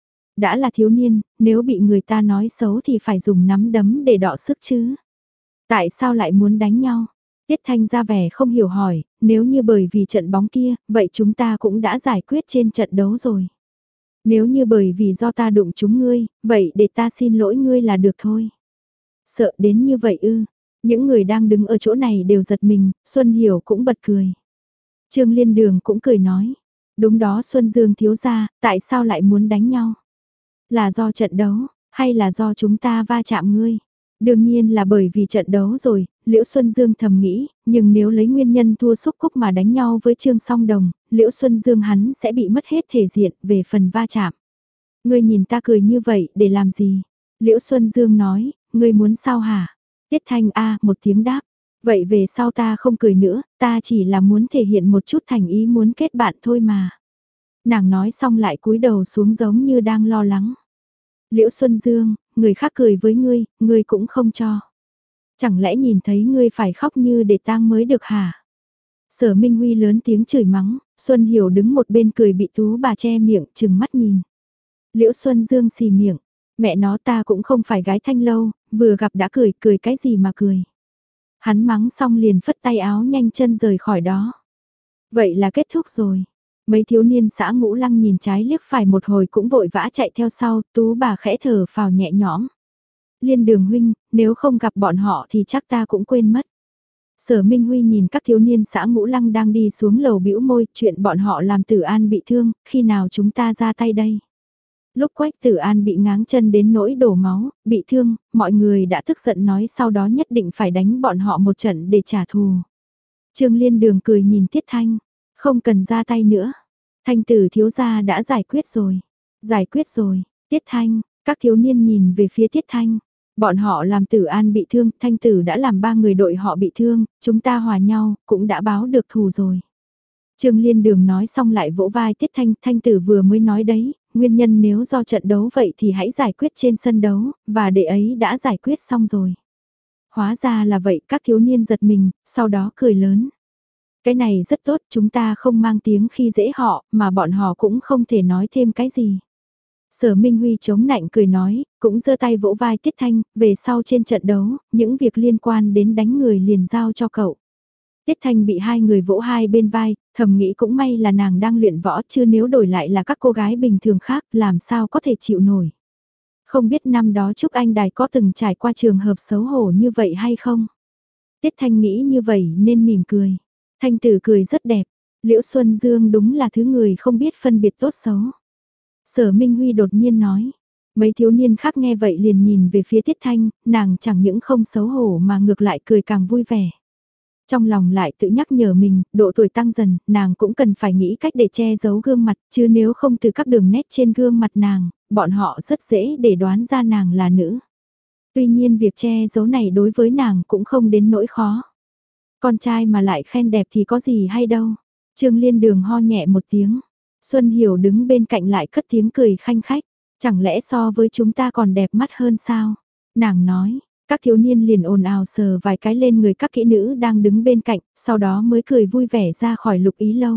Đã là thiếu niên, nếu bị người ta nói xấu thì phải dùng nắm đấm để đọ sức chứ. Tại sao lại muốn đánh nhau? Tiết Thanh ra vẻ không hiểu hỏi, nếu như bởi vì trận bóng kia, vậy chúng ta cũng đã giải quyết trên trận đấu rồi. Nếu như bởi vì do ta đụng chúng ngươi, vậy để ta xin lỗi ngươi là được thôi. Sợ đến như vậy ư? Những người đang đứng ở chỗ này đều giật mình, Xuân Hiểu cũng bật cười. Trương Liên Đường cũng cười nói, đúng đó Xuân Dương thiếu gia, tại sao lại muốn đánh nhau? Là do trận đấu, hay là do chúng ta va chạm ngươi? Đương nhiên là bởi vì trận đấu rồi, Liễu Xuân Dương thầm nghĩ, nhưng nếu lấy nguyên nhân thua xúc cúc mà đánh nhau với Trương Song Đồng, Liễu Xuân Dương hắn sẽ bị mất hết thể diện về phần va chạm. Ngươi nhìn ta cười như vậy để làm gì? Liễu Xuân Dương nói, ngươi muốn sao hả? Tiết Thanh A một tiếng đáp, vậy về sau ta không cười nữa, ta chỉ là muốn thể hiện một chút thành ý muốn kết bạn thôi mà. Nàng nói xong lại cúi đầu xuống giống như đang lo lắng. Liễu Xuân Dương, người khác cười với ngươi, ngươi cũng không cho. Chẳng lẽ nhìn thấy ngươi phải khóc như để tang mới được hả? Sở Minh Huy lớn tiếng chửi mắng, Xuân Hiểu đứng một bên cười bị Tú bà che miệng chừng mắt nhìn. Liễu Xuân Dương xì miệng, Mẹ nó ta cũng không phải gái Thanh Lâu, vừa gặp đã cười, cười cái gì mà cười. Hắn mắng xong liền phất tay áo nhanh chân rời khỏi đó. Vậy là kết thúc rồi. Mấy thiếu niên xã Ngũ Lăng nhìn trái liếc phải một hồi cũng vội vã chạy theo sau, Tú bà khẽ thở phào nhẹ nhõm. Liên Đường huynh, nếu không gặp bọn họ thì chắc ta cũng quên mất. Sở Minh Huy nhìn các thiếu niên xã Ngũ Lăng đang đi xuống lầu bĩu môi, chuyện bọn họ làm Tử An bị thương, khi nào chúng ta ra tay đây? Lúc Quách Tử An bị ngáng chân đến nỗi đổ máu, bị thương, mọi người đã tức giận nói sau đó nhất định phải đánh bọn họ một trận để trả thù. Trương Liên Đường cười nhìn Tiết Thanh, không cần ra tay nữa. Thanh tử thiếu gia đã giải quyết rồi. Giải quyết rồi, Tiết Thanh, các thiếu niên nhìn về phía Tiết Thanh. Bọn họ làm Tử An bị thương, Thanh tử đã làm ba người đội họ bị thương, chúng ta hòa nhau, cũng đã báo được thù rồi. Trương Liên Đường nói xong lại vỗ vai Tiết Thanh, Thanh tử vừa mới nói đấy, nguyên nhân nếu do trận đấu vậy thì hãy giải quyết trên sân đấu, và đệ ấy đã giải quyết xong rồi. Hóa ra là vậy, các thiếu niên giật mình, sau đó cười lớn. Cái này rất tốt, chúng ta không mang tiếng khi dễ họ, mà bọn họ cũng không thể nói thêm cái gì. Sở Minh Huy chống nạnh cười nói, cũng giơ tay vỗ vai Tiết Thanh, về sau trên trận đấu, những việc liên quan đến đánh người liền giao cho cậu. Tiết Thanh bị hai người vỗ hai bên vai, thầm nghĩ cũng may là nàng đang luyện võ chứ nếu đổi lại là các cô gái bình thường khác làm sao có thể chịu nổi. Không biết năm đó Trúc Anh Đài có từng trải qua trường hợp xấu hổ như vậy hay không? Tiết Thanh nghĩ như vậy nên mỉm cười. Thanh tử cười rất đẹp, Liễu Xuân Dương đúng là thứ người không biết phân biệt tốt xấu. Sở Minh Huy đột nhiên nói, mấy thiếu niên khác nghe vậy liền nhìn về phía Tiết Thanh, nàng chẳng những không xấu hổ mà ngược lại cười càng vui vẻ. Trong lòng lại tự nhắc nhở mình, độ tuổi tăng dần, nàng cũng cần phải nghĩ cách để che giấu gương mặt, chứ nếu không từ các đường nét trên gương mặt nàng, bọn họ rất dễ để đoán ra nàng là nữ. Tuy nhiên việc che giấu này đối với nàng cũng không đến nỗi khó. Con trai mà lại khen đẹp thì có gì hay đâu. Trương Liên Đường ho nhẹ một tiếng. Xuân Hiểu đứng bên cạnh lại cất tiếng cười khanh khách. Chẳng lẽ so với chúng ta còn đẹp mắt hơn sao? Nàng nói, các thiếu niên liền ồn ào sờ vài cái lên người các kỹ nữ đang đứng bên cạnh, sau đó mới cười vui vẻ ra khỏi Lục Ý Lâu.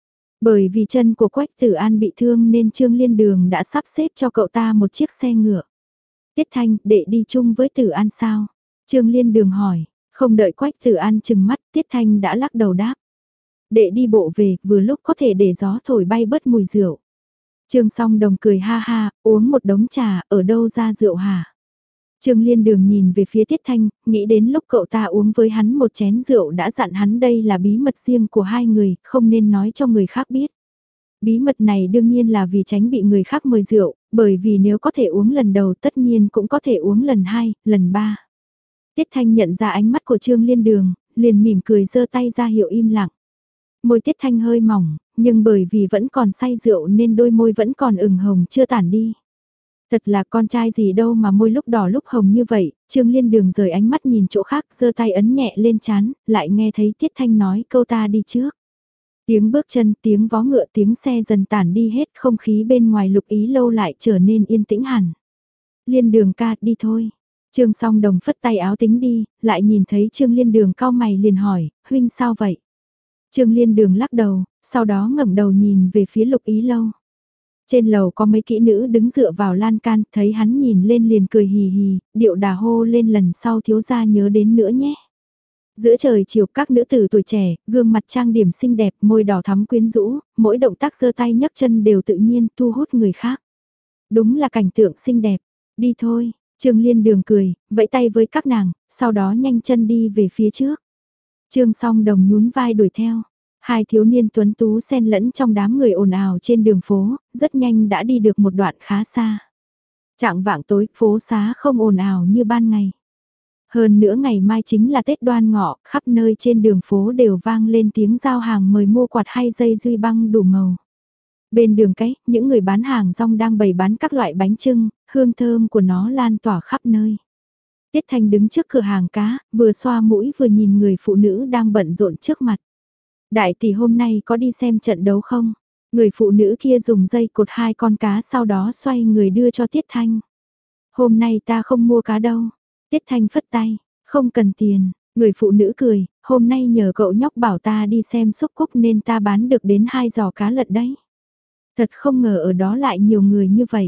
Bởi vì chân của Quách Tử An bị thương nên Trương Liên Đường đã sắp xếp cho cậu ta một chiếc xe ngựa. Tiết Thanh, đệ đi chung với Tử An sao? Trương Liên Đường hỏi. Không đợi Quách Tử An chừng mắt, Tiết Thanh đã lắc đầu đáp. Đệ đi bộ về, vừa lúc có thể để gió thổi bay bớt mùi rượu. Trương Song Đồng cười ha ha, uống một đống trà, ở đâu ra rượu hả? Trương Liên Đường nhìn về phía Tiết Thanh, nghĩ đến lúc cậu ta uống với hắn một chén rượu đã dặn hắn đây là bí mật riêng của hai người, không nên nói cho người khác biết. Bí mật này đương nhiên là vì tránh bị người khác mời rượu, bởi vì nếu có thể uống lần đầu tất nhiên cũng có thể uống lần hai, lần ba. Tiết Thanh nhận ra ánh mắt của Trương Liên Đường, liền mỉm cười giơ tay ra hiệu im lặng. Môi Tiết Thanh hơi mỏng, nhưng bởi vì vẫn còn say rượu nên đôi môi vẫn còn ửng hồng chưa tản đi. Thật là con trai gì đâu mà môi lúc đỏ lúc hồng như vậy, Trương Liên Đường rời ánh mắt nhìn chỗ khác giơ tay ấn nhẹ lên trán, lại nghe thấy Tiết Thanh nói câu ta đi trước. Tiếng bước chân, tiếng vó ngựa, tiếng xe dần tản đi hết, không khí bên ngoài Lục Ý Lâu lại trở nên yên tĩnh hẳn. Liên Đường ca, đi thôi. Trương Song Đồng phất tay áo tính đi, lại nhìn thấy Trương Liên Đường cau mày liền hỏi, huynh sao vậy? Trương Liên Đường lắc đầu, sau đó ngẩng đầu nhìn về phía Lục Ý Lâu. Trên lầu có mấy kỹ nữ đứng dựa vào lan can, thấy hắn nhìn lên liền cười hì hì, điệu đà hô lên lần sau thiếu gia nhớ đến nữa nhé. Giữa trời chiều các nữ tử tuổi trẻ, gương mặt trang điểm xinh đẹp, môi đỏ thắm quyến rũ, mỗi động tác giơ tay nhấc chân đều tự nhiên thu hút người khác. Đúng là cảnh tượng xinh đẹp, đi thôi. Trương Liên Đường cười, vẫy tay với các nàng, sau đó nhanh chân đi về phía trước. Trương Song Đồng nhún vai đuổi theo. Hai thiếu niên tuấn tú xen lẫn trong đám người ồn ào trên đường phố, rất nhanh đã đi được một đoạn khá xa. Trạng vạng tối, phố xá không ồn ào như ban ngày. Hơn nữa ngày mai chính là Tết Đoan Ngọ, khắp nơi trên đường phố đều vang lên tiếng giao hàng mời mua quạt hay dây duy băng đủ màu. Bên đường cái, những người bán hàng rong đang bày bán các loại bánh chưng, hương thơm của nó lan tỏa khắp nơi. Tiết Thanh đứng trước cửa hàng cá, vừa xoa mũi vừa nhìn người phụ nữ đang bận rộn trước mặt. Đại tỷ hôm nay có đi xem trận đấu không? Người phụ nữ kia dùng dây cột hai con cá sau đó xoay người đưa cho Tiết Thanh. Hôm nay ta không mua cá đâu. Tiết Thanh phất tay, không cần tiền. Người phụ nữ cười, hôm nay nhờ cậu nhóc bảo ta đi xem xúc cúc nên ta bán được đến hai giò cá lật đấy. Thật không ngờ ở đó lại nhiều người như vậy.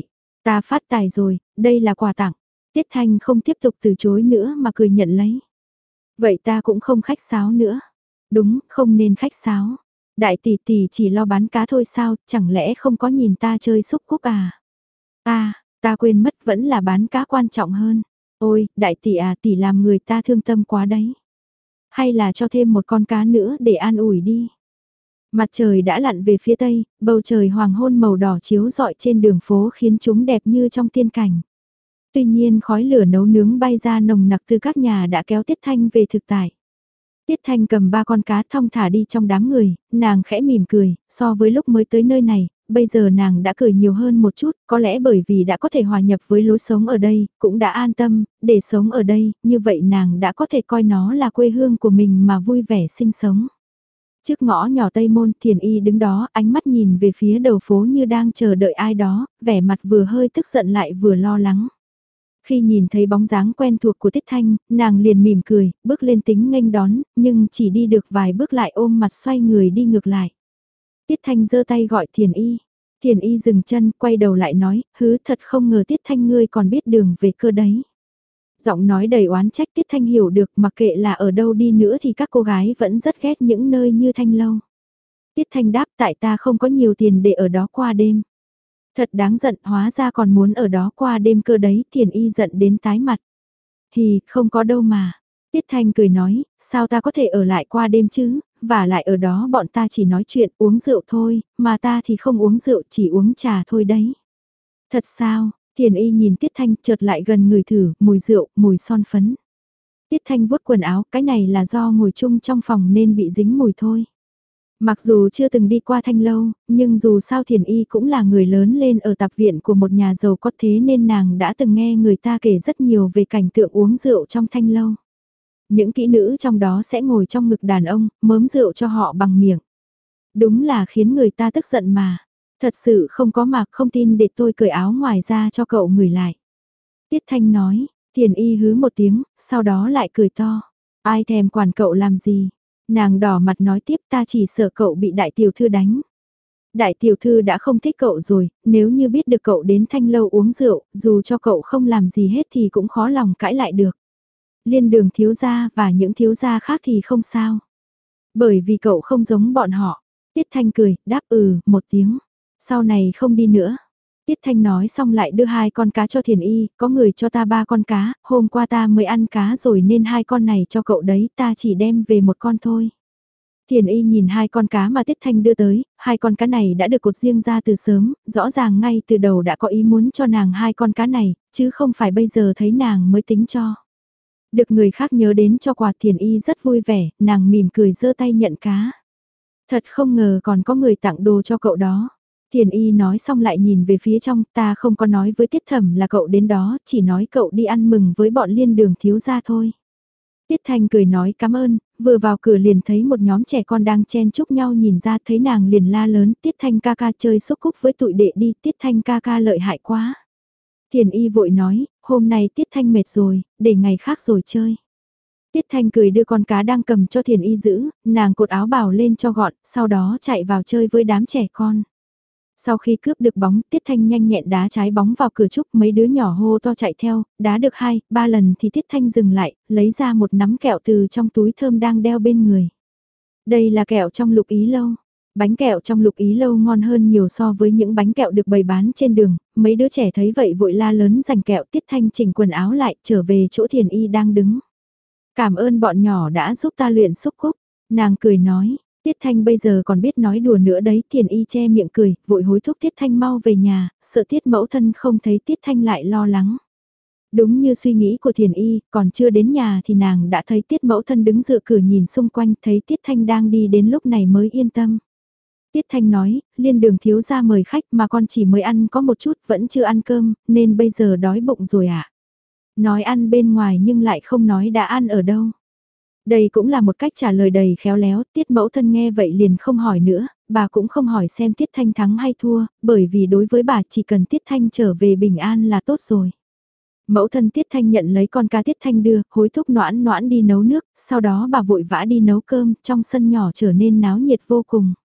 Ta phát tài rồi, đây là quà tặng. Tiết Thanh không tiếp tục từ chối nữa mà cười nhận lấy. Vậy ta cũng không khách sáo nữa. Đúng, không nên khách sáo. Đại tỷ tỷ chỉ lo bán cá thôi sao, chẳng lẽ không có nhìn ta chơi xúc cúc à? Ta, ta quên mất vẫn là bán cá quan trọng hơn. Ôi, đại tỷ à, tỷ làm người ta thương tâm quá đấy. Hay là cho thêm một con cá nữa để an ủi đi. Mặt trời đã lặn về phía tây, bầu trời hoàng hôn màu đỏ chiếu rọi trên đường phố khiến chúng đẹp như trong tiên cảnh. Tuy nhiên khói lửa nấu nướng bay ra nồng nặc từ các nhà đã kéo Tiết Thanh về thực tại. Tiết Thanh cầm ba con cá thong thả đi trong đám người, nàng khẽ mỉm cười, so với lúc mới tới nơi này, bây giờ nàng đã cười nhiều hơn một chút, có lẽ bởi vì đã có thể hòa nhập với lối sống ở đây, cũng đã an tâm, để sống ở đây, như vậy nàng đã có thể coi nó là quê hương của mình mà vui vẻ sinh sống. Trước ngõ nhỏ Tây Môn, Thiền Y đứng đó, ánh mắt nhìn về phía đầu phố như đang chờ đợi ai đó, vẻ mặt vừa hơi tức giận lại vừa lo lắng. Khi nhìn thấy bóng dáng quen thuộc của Tiết Thanh, nàng liền mỉm cười, bước lên tính nghênh đón, nhưng chỉ đi được vài bước lại ôm mặt xoay người đi ngược lại. Tiết Thanh giơ tay gọi Thiền Y. Thiền Y dừng chân, quay đầu lại nói, hứ thật không ngờ Tiết Thanh ngươi còn biết đường về cơ đấy. Giọng nói đầy oán trách Tiết Thanh hiểu được, mặc kệ là ở đâu đi nữa thì các cô gái vẫn rất ghét những nơi như Thanh Lâu. Tiết Thanh đáp tại ta không có nhiều tiền để ở đó qua đêm. Thật đáng giận, hóa ra còn muốn ở đó qua đêm cơ đấy, Thiền Y giận đến tái mặt. Hì, không có đâu mà. Tiết Thanh cười nói, sao ta có thể ở lại qua đêm chứ, và lại ở đó bọn ta chỉ nói chuyện uống rượu thôi, mà ta thì không uống rượu chỉ uống trà thôi đấy. Thật sao, Thiền Y nhìn Tiết Thanh chợt lại gần người thử, mùi rượu, mùi son phấn. Tiết Thanh vuốt quần áo, cái này là do ngồi chung trong phòng nên bị dính mùi thôi. Mặc dù chưa từng đi qua Thanh Lâu, nhưng dù sao Thiền Y cũng là người lớn lên ở tạp viện của một nhà giàu có thế nên nàng đã từng nghe người ta kể rất nhiều về cảnh tượng uống rượu trong Thanh Lâu. Những kỹ nữ trong đó sẽ ngồi trong ngực đàn ông, mớm rượu cho họ bằng miệng. Đúng là khiến người ta tức giận mà. Thật sự không có mà không tin để tôi cởi áo ngoài ra cho cậu ngửi lại. Tiết Thanh nói, Thiền Y hứ một tiếng, sau đó lại cười to. Ai thèm quản cậu làm gì? Nàng đỏ mặt nói tiếp ta chỉ sợ cậu bị đại tiểu thư đánh. Đại tiểu thư đã không thích cậu rồi, nếu như biết được cậu đến Thanh Lâu uống rượu, dù cho cậu không làm gì hết thì cũng khó lòng cãi lại được. Liên Đường thiếu gia và những thiếu gia khác thì không sao. Bởi vì cậu không giống bọn họ. Tiết Thanh cười, đáp ừ, một tiếng. Sau này không đi nữa. Tiết Thanh nói xong lại đưa hai con cá cho Thiền Y, có người cho ta ba con cá, hôm qua ta mới ăn cá rồi nên hai con này cho cậu đấy, ta chỉ đem về một con thôi. Thiền Y nhìn hai con cá mà Tiết Thanh đưa tới, hai con cá này đã được cột riêng ra từ sớm, rõ ràng ngay từ đầu đã có ý muốn cho nàng hai con cá này, chứ không phải bây giờ thấy nàng mới tính cho. Được người khác nhớ đến cho quà Thiền Y rất vui vẻ, nàng mỉm cười giơ tay nhận cá. Thật không ngờ còn có người tặng đồ cho cậu đó. Thiền Y nói xong lại nhìn về phía trong, ta không có nói với Tiết Thẩm là cậu đến đó, chỉ nói cậu đi ăn mừng với bọn Liên Đường thiếu gia thôi. Tiết Thanh cười nói cảm ơn, vừa vào cửa liền thấy một nhóm trẻ con đang chen chúc nhau nhìn ra thấy nàng liền la lớn, Tiết Thanh ca ca chơi xúc cúc với tụi đệ đi, Tiết Thanh ca ca lợi hại quá. Thiền Y vội nói, hôm nay Tiết Thanh mệt rồi, để ngày khác rồi chơi. Tiết Thanh cười đưa con cá đang cầm cho Thiền Y giữ, nàng cột áo bào lên cho gọn, sau đó chạy vào chơi với đám trẻ con. Sau khi cướp được bóng, Tiết Thanh nhanh nhẹn đá trái bóng vào cửa trúc, mấy đứa nhỏ hô to chạy theo, đá được hai, ba lần thì Tiết Thanh dừng lại, lấy ra một nắm kẹo từ trong túi thơm đang đeo bên người. Đây là kẹo trong Lục Ý Lâu. Bánh kẹo trong Lục Ý Lâu ngon hơn nhiều so với những bánh kẹo được bày bán trên đường, mấy đứa trẻ thấy vậy vội la lớn giành kẹo. Tiết Thanh chỉnh quần áo lại, trở về chỗ Thiền Y đang đứng. Cảm ơn bọn nhỏ đã giúp ta luyện xúc cúc, nàng cười nói. Tiết Thanh bây giờ còn biết nói đùa nữa đấy, Thiền Y che miệng cười, vội hối thúc Tiết Thanh mau về nhà, sợ Tiết mẫu thân không thấy Tiết Thanh lại lo lắng. Đúng như suy nghĩ của Thiền Y, còn chưa đến nhà thì nàng đã thấy Tiết mẫu thân đứng dựa cửa nhìn xung quanh, thấy Tiết Thanh đang đi đến lúc này mới yên tâm. Tiết Thanh nói, Liên Đường thiếu gia mời khách mà con chỉ mới ăn có một chút, vẫn chưa ăn cơm, nên bây giờ đói bụng rồi ạ. À? Nói ăn bên ngoài nhưng lại không nói đã ăn ở đâu. Đây cũng là một cách trả lời đầy khéo léo, Tiết mẫu thân nghe vậy liền không hỏi nữa, bà cũng không hỏi xem Tiết Thanh thắng hay thua, bởi vì đối với bà chỉ cần Tiết Thanh trở về bình an là tốt rồi. Mẫu thân Tiết Thanh nhận lấy con cá Tiết Thanh đưa, hối thúc noãn noãn đi nấu nước, sau đó bà vội vã đi nấu cơm, trong sân nhỏ trở nên náo nhiệt vô cùng.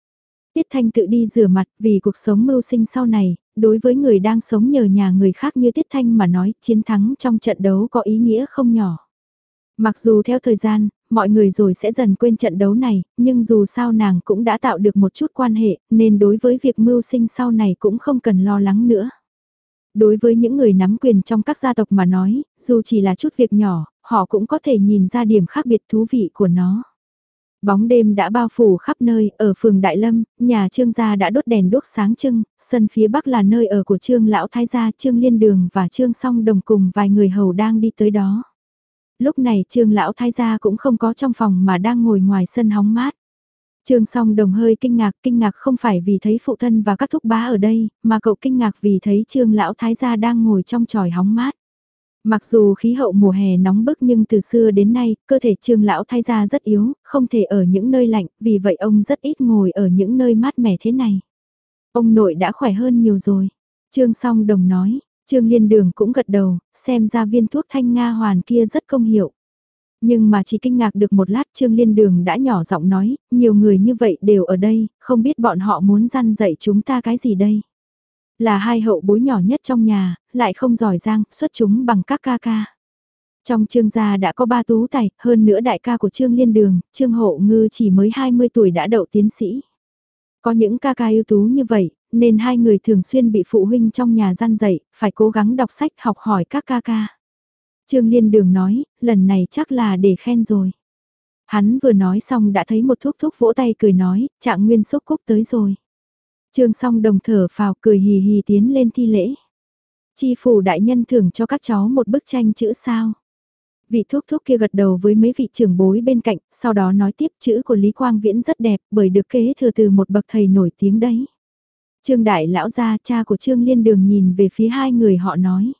Tiết Thanh tự đi rửa mặt vì cuộc sống mưu sinh sau này, đối với người đang sống nhờ nhà người khác như Tiết Thanh mà nói chiến thắng trong trận đấu có ý nghĩa không nhỏ. Mặc dù theo thời gian, mọi người rồi sẽ dần quên trận đấu này, nhưng dù sao nàng cũng đã tạo được một chút quan hệ, nên đối với việc mưu sinh sau này cũng không cần lo lắng nữa. Đối với những người nắm quyền trong các gia tộc mà nói, dù chỉ là chút việc nhỏ, họ cũng có thể nhìn ra điểm khác biệt thú vị của nó. Bóng đêm đã bao phủ khắp nơi, ở phường Đại Lâm, nhà Trương gia đã đốt đèn đuốc sáng trưng, sân phía bắc là nơi ở của Trương lão thái gia, Trương Liên Đường và Trương Song Đồng cùng vài người hầu đang đi tới đó. Lúc này Trương lão thái gia cũng không có trong phòng mà đang ngồi ngoài sân hóng mát. Trương Song Đồng hơi kinh ngạc, kinh ngạc không phải vì thấy phụ thân và các thúc bá ở đây, mà cậu kinh ngạc vì thấy Trương lão thái gia đang ngồi trong chòi hóng mát. Mặc dù khí hậu mùa hè nóng bức nhưng từ xưa đến nay, cơ thể Trương lão thái gia rất yếu, không thể ở những nơi lạnh, vì vậy ông rất ít ngồi ở những nơi mát mẻ thế này. Ông nội đã khỏe hơn nhiều rồi. Trương Song Đồng nói, Trương Liên Đường cũng gật đầu, xem ra viên thuốc thanh Nga hoàn kia rất công hiệu. Nhưng mà chỉ kinh ngạc được một lát Trương Liên Đường đã nhỏ giọng nói, nhiều người như vậy đều ở đây, không biết bọn họ muốn răn dạy chúng ta cái gì đây. Là hai hậu bối nhỏ nhất trong nhà, lại không giỏi giang, xuất chúng bằng các ca ca. Trong Trương gia đã có ba tú tài, hơn nữa đại ca của Trương Liên Đường, Trương Hộ Ngư chỉ mới hai mươi tuổi đã đậu tiến sĩ. Có những ca ca ưu tú như vậy, nên hai người thường xuyên bị phụ huynh trong nhà răn dạy, phải cố gắng đọc sách học hỏi các ca ca. Trương Liên Đường nói, lần này chắc là để khen rồi. Hắn vừa nói xong đã thấy một thúc thúc vỗ tay cười nói, Trạng Nguyên xúc cúc tới rồi. Trương Song Đồng thở phào cười hì hì tiến lên thi lễ. Chi phủ đại nhân thưởng cho các cháu một bức tranh chữ sao. Vị thúc thúc kia gật đầu với mấy vị trưởng bối bên cạnh, sau đó nói tiếp chữ của Lý Quang Viễn rất đẹp bởi được kế thừa từ một bậc thầy nổi tiếng đấy. Trương Đại Lão gia cha của Trương Liên Đường nhìn về phía hai người họ nói.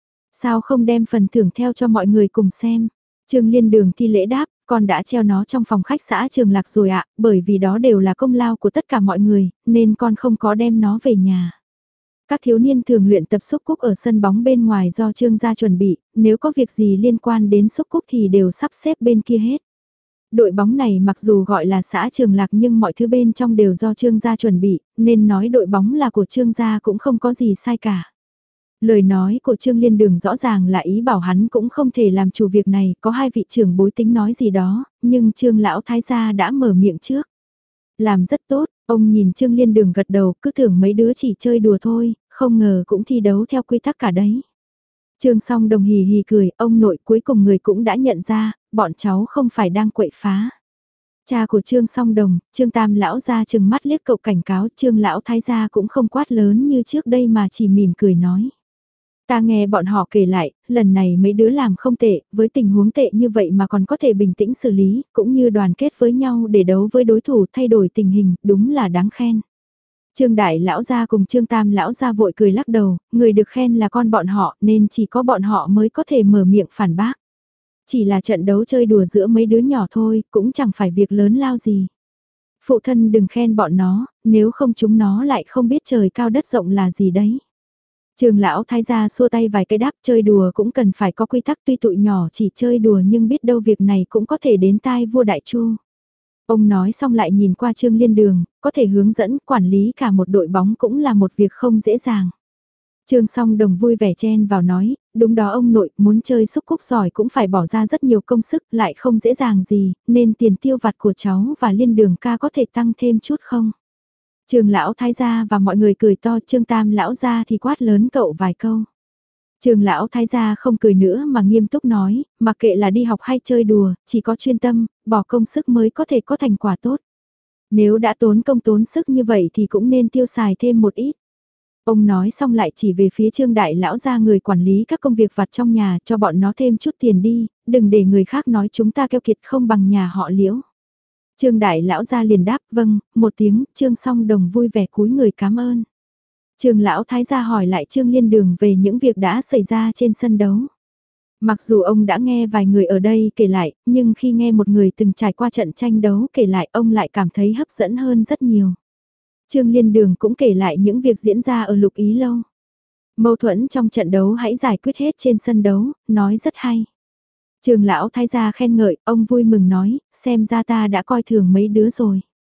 Sao không đem phần thưởng theo cho mọi người cùng xem. Trương Liên Đường thi lễ đáp, con đã treo nó trong phòng khách xã Trường Lạc rồi ạ, bởi vì đó đều là công lao của tất cả mọi người, nên con không có đem nó về nhà. Các thiếu niên thường luyện tập xúc cúc ở sân bóng bên ngoài do Trương gia chuẩn bị, nếu có việc gì liên quan đến xúc cúc thì đều sắp xếp bên kia hết. Đội bóng này mặc dù gọi là xã Trường Lạc nhưng mọi thứ bên trong đều do Trương gia chuẩn bị, nên nói đội bóng là của Trương gia cũng không có gì sai cả. Lời nói của Trương Liên Đường rõ ràng là ý bảo hắn cũng không thể làm chủ việc này, có hai vị trưởng bối tính nói gì đó, nhưng Trương Lão Thái gia đã mở miệng trước. Làm rất tốt, ông nhìn Trương Liên Đường gật đầu, cứ tưởng mấy đứa chỉ chơi đùa thôi, không ngờ cũng thi đấu theo quy tắc cả đấy. Trương Song Đồng hì hì cười, ông nội cuối cùng người cũng đã nhận ra, bọn cháu không phải đang quậy phá. Cha của Trương Song Đồng, Trương Tam Lão gia chừng mắt liếc cậu cảnh cáo Trương Lão Thái gia cũng không quát lớn như trước đây mà chỉ mỉm cười nói. Ta nghe bọn họ kể lại, lần này mấy đứa làm không tệ, với tình huống tệ như vậy mà còn có thể bình tĩnh xử lý, cũng như đoàn kết với nhau để đấu với đối thủ thay đổi tình hình, đúng là đáng khen. Trương Đại Lão gia cùng Trương Tam Lão gia vội cười lắc đầu, người được khen là con bọn họ nên chỉ có bọn họ mới có thể mở miệng phản bác. Chỉ là trận đấu chơi đùa giữa mấy đứa nhỏ thôi, cũng chẳng phải việc lớn lao gì. Phụ thân đừng khen bọn nó, nếu không chúng nó lại không biết trời cao đất rộng là gì đấy. Trường Lão Thái gia xua tay vài cái đáp chơi đùa cũng cần phải có quy tắc tuy tụi nhỏ chỉ chơi đùa nhưng biết đâu việc này cũng có thể đến tai vua đại chu. Ông nói xong lại nhìn qua Trương Liên Đường, có thể hướng dẫn quản lý cả một đội bóng cũng là một việc không dễ dàng. Trương Song Đồng vui vẻ chen vào nói, đúng đó ông nội, muốn chơi xúc cúc giỏi cũng phải bỏ ra rất nhiều công sức, lại không dễ dàng gì, nên tiền tiêu vặt của cháu và Liên Đường ca có thể tăng thêm chút không? Trương Lão Thái gia và mọi người cười to, Trương Tam Lão gia thì quát lớn cậu vài câu. Trương Lão Thái gia không cười nữa mà nghiêm túc nói, mặc kệ là đi học hay chơi đùa, chỉ có chuyên tâm, bỏ công sức mới có thể có thành quả tốt. Nếu đã tốn công tốn sức như vậy thì cũng nên tiêu xài thêm một ít. Ông nói xong lại chỉ về phía Trương Đại Lão gia người quản lý các công việc vặt trong nhà cho bọn nó thêm chút tiền đi, đừng để người khác nói chúng ta keo kiệt không bằng nhà họ Liễu. Trương Đại Lão gia liền đáp vâng, một tiếng, Trương Song Đồng vui vẻ cúi người cảm ơn. Trương Lão Thái gia hỏi lại Trương Liên Đường về những việc đã xảy ra trên sân đấu. Mặc dù ông đã nghe vài người ở đây kể lại, nhưng khi nghe một người từng trải qua trận tranh đấu kể lại ông lại cảm thấy hấp dẫn hơn rất nhiều. Trương Liên Đường cũng kể lại những việc diễn ra ở Lục Ý Lâu. Mâu thuẫn trong trận đấu hãy giải quyết hết trên sân đấu, nói rất hay. Trương Lão Thái gia khen ngợi, ông vui mừng nói, xem ra ta đã coi thường mấy đứa rồi.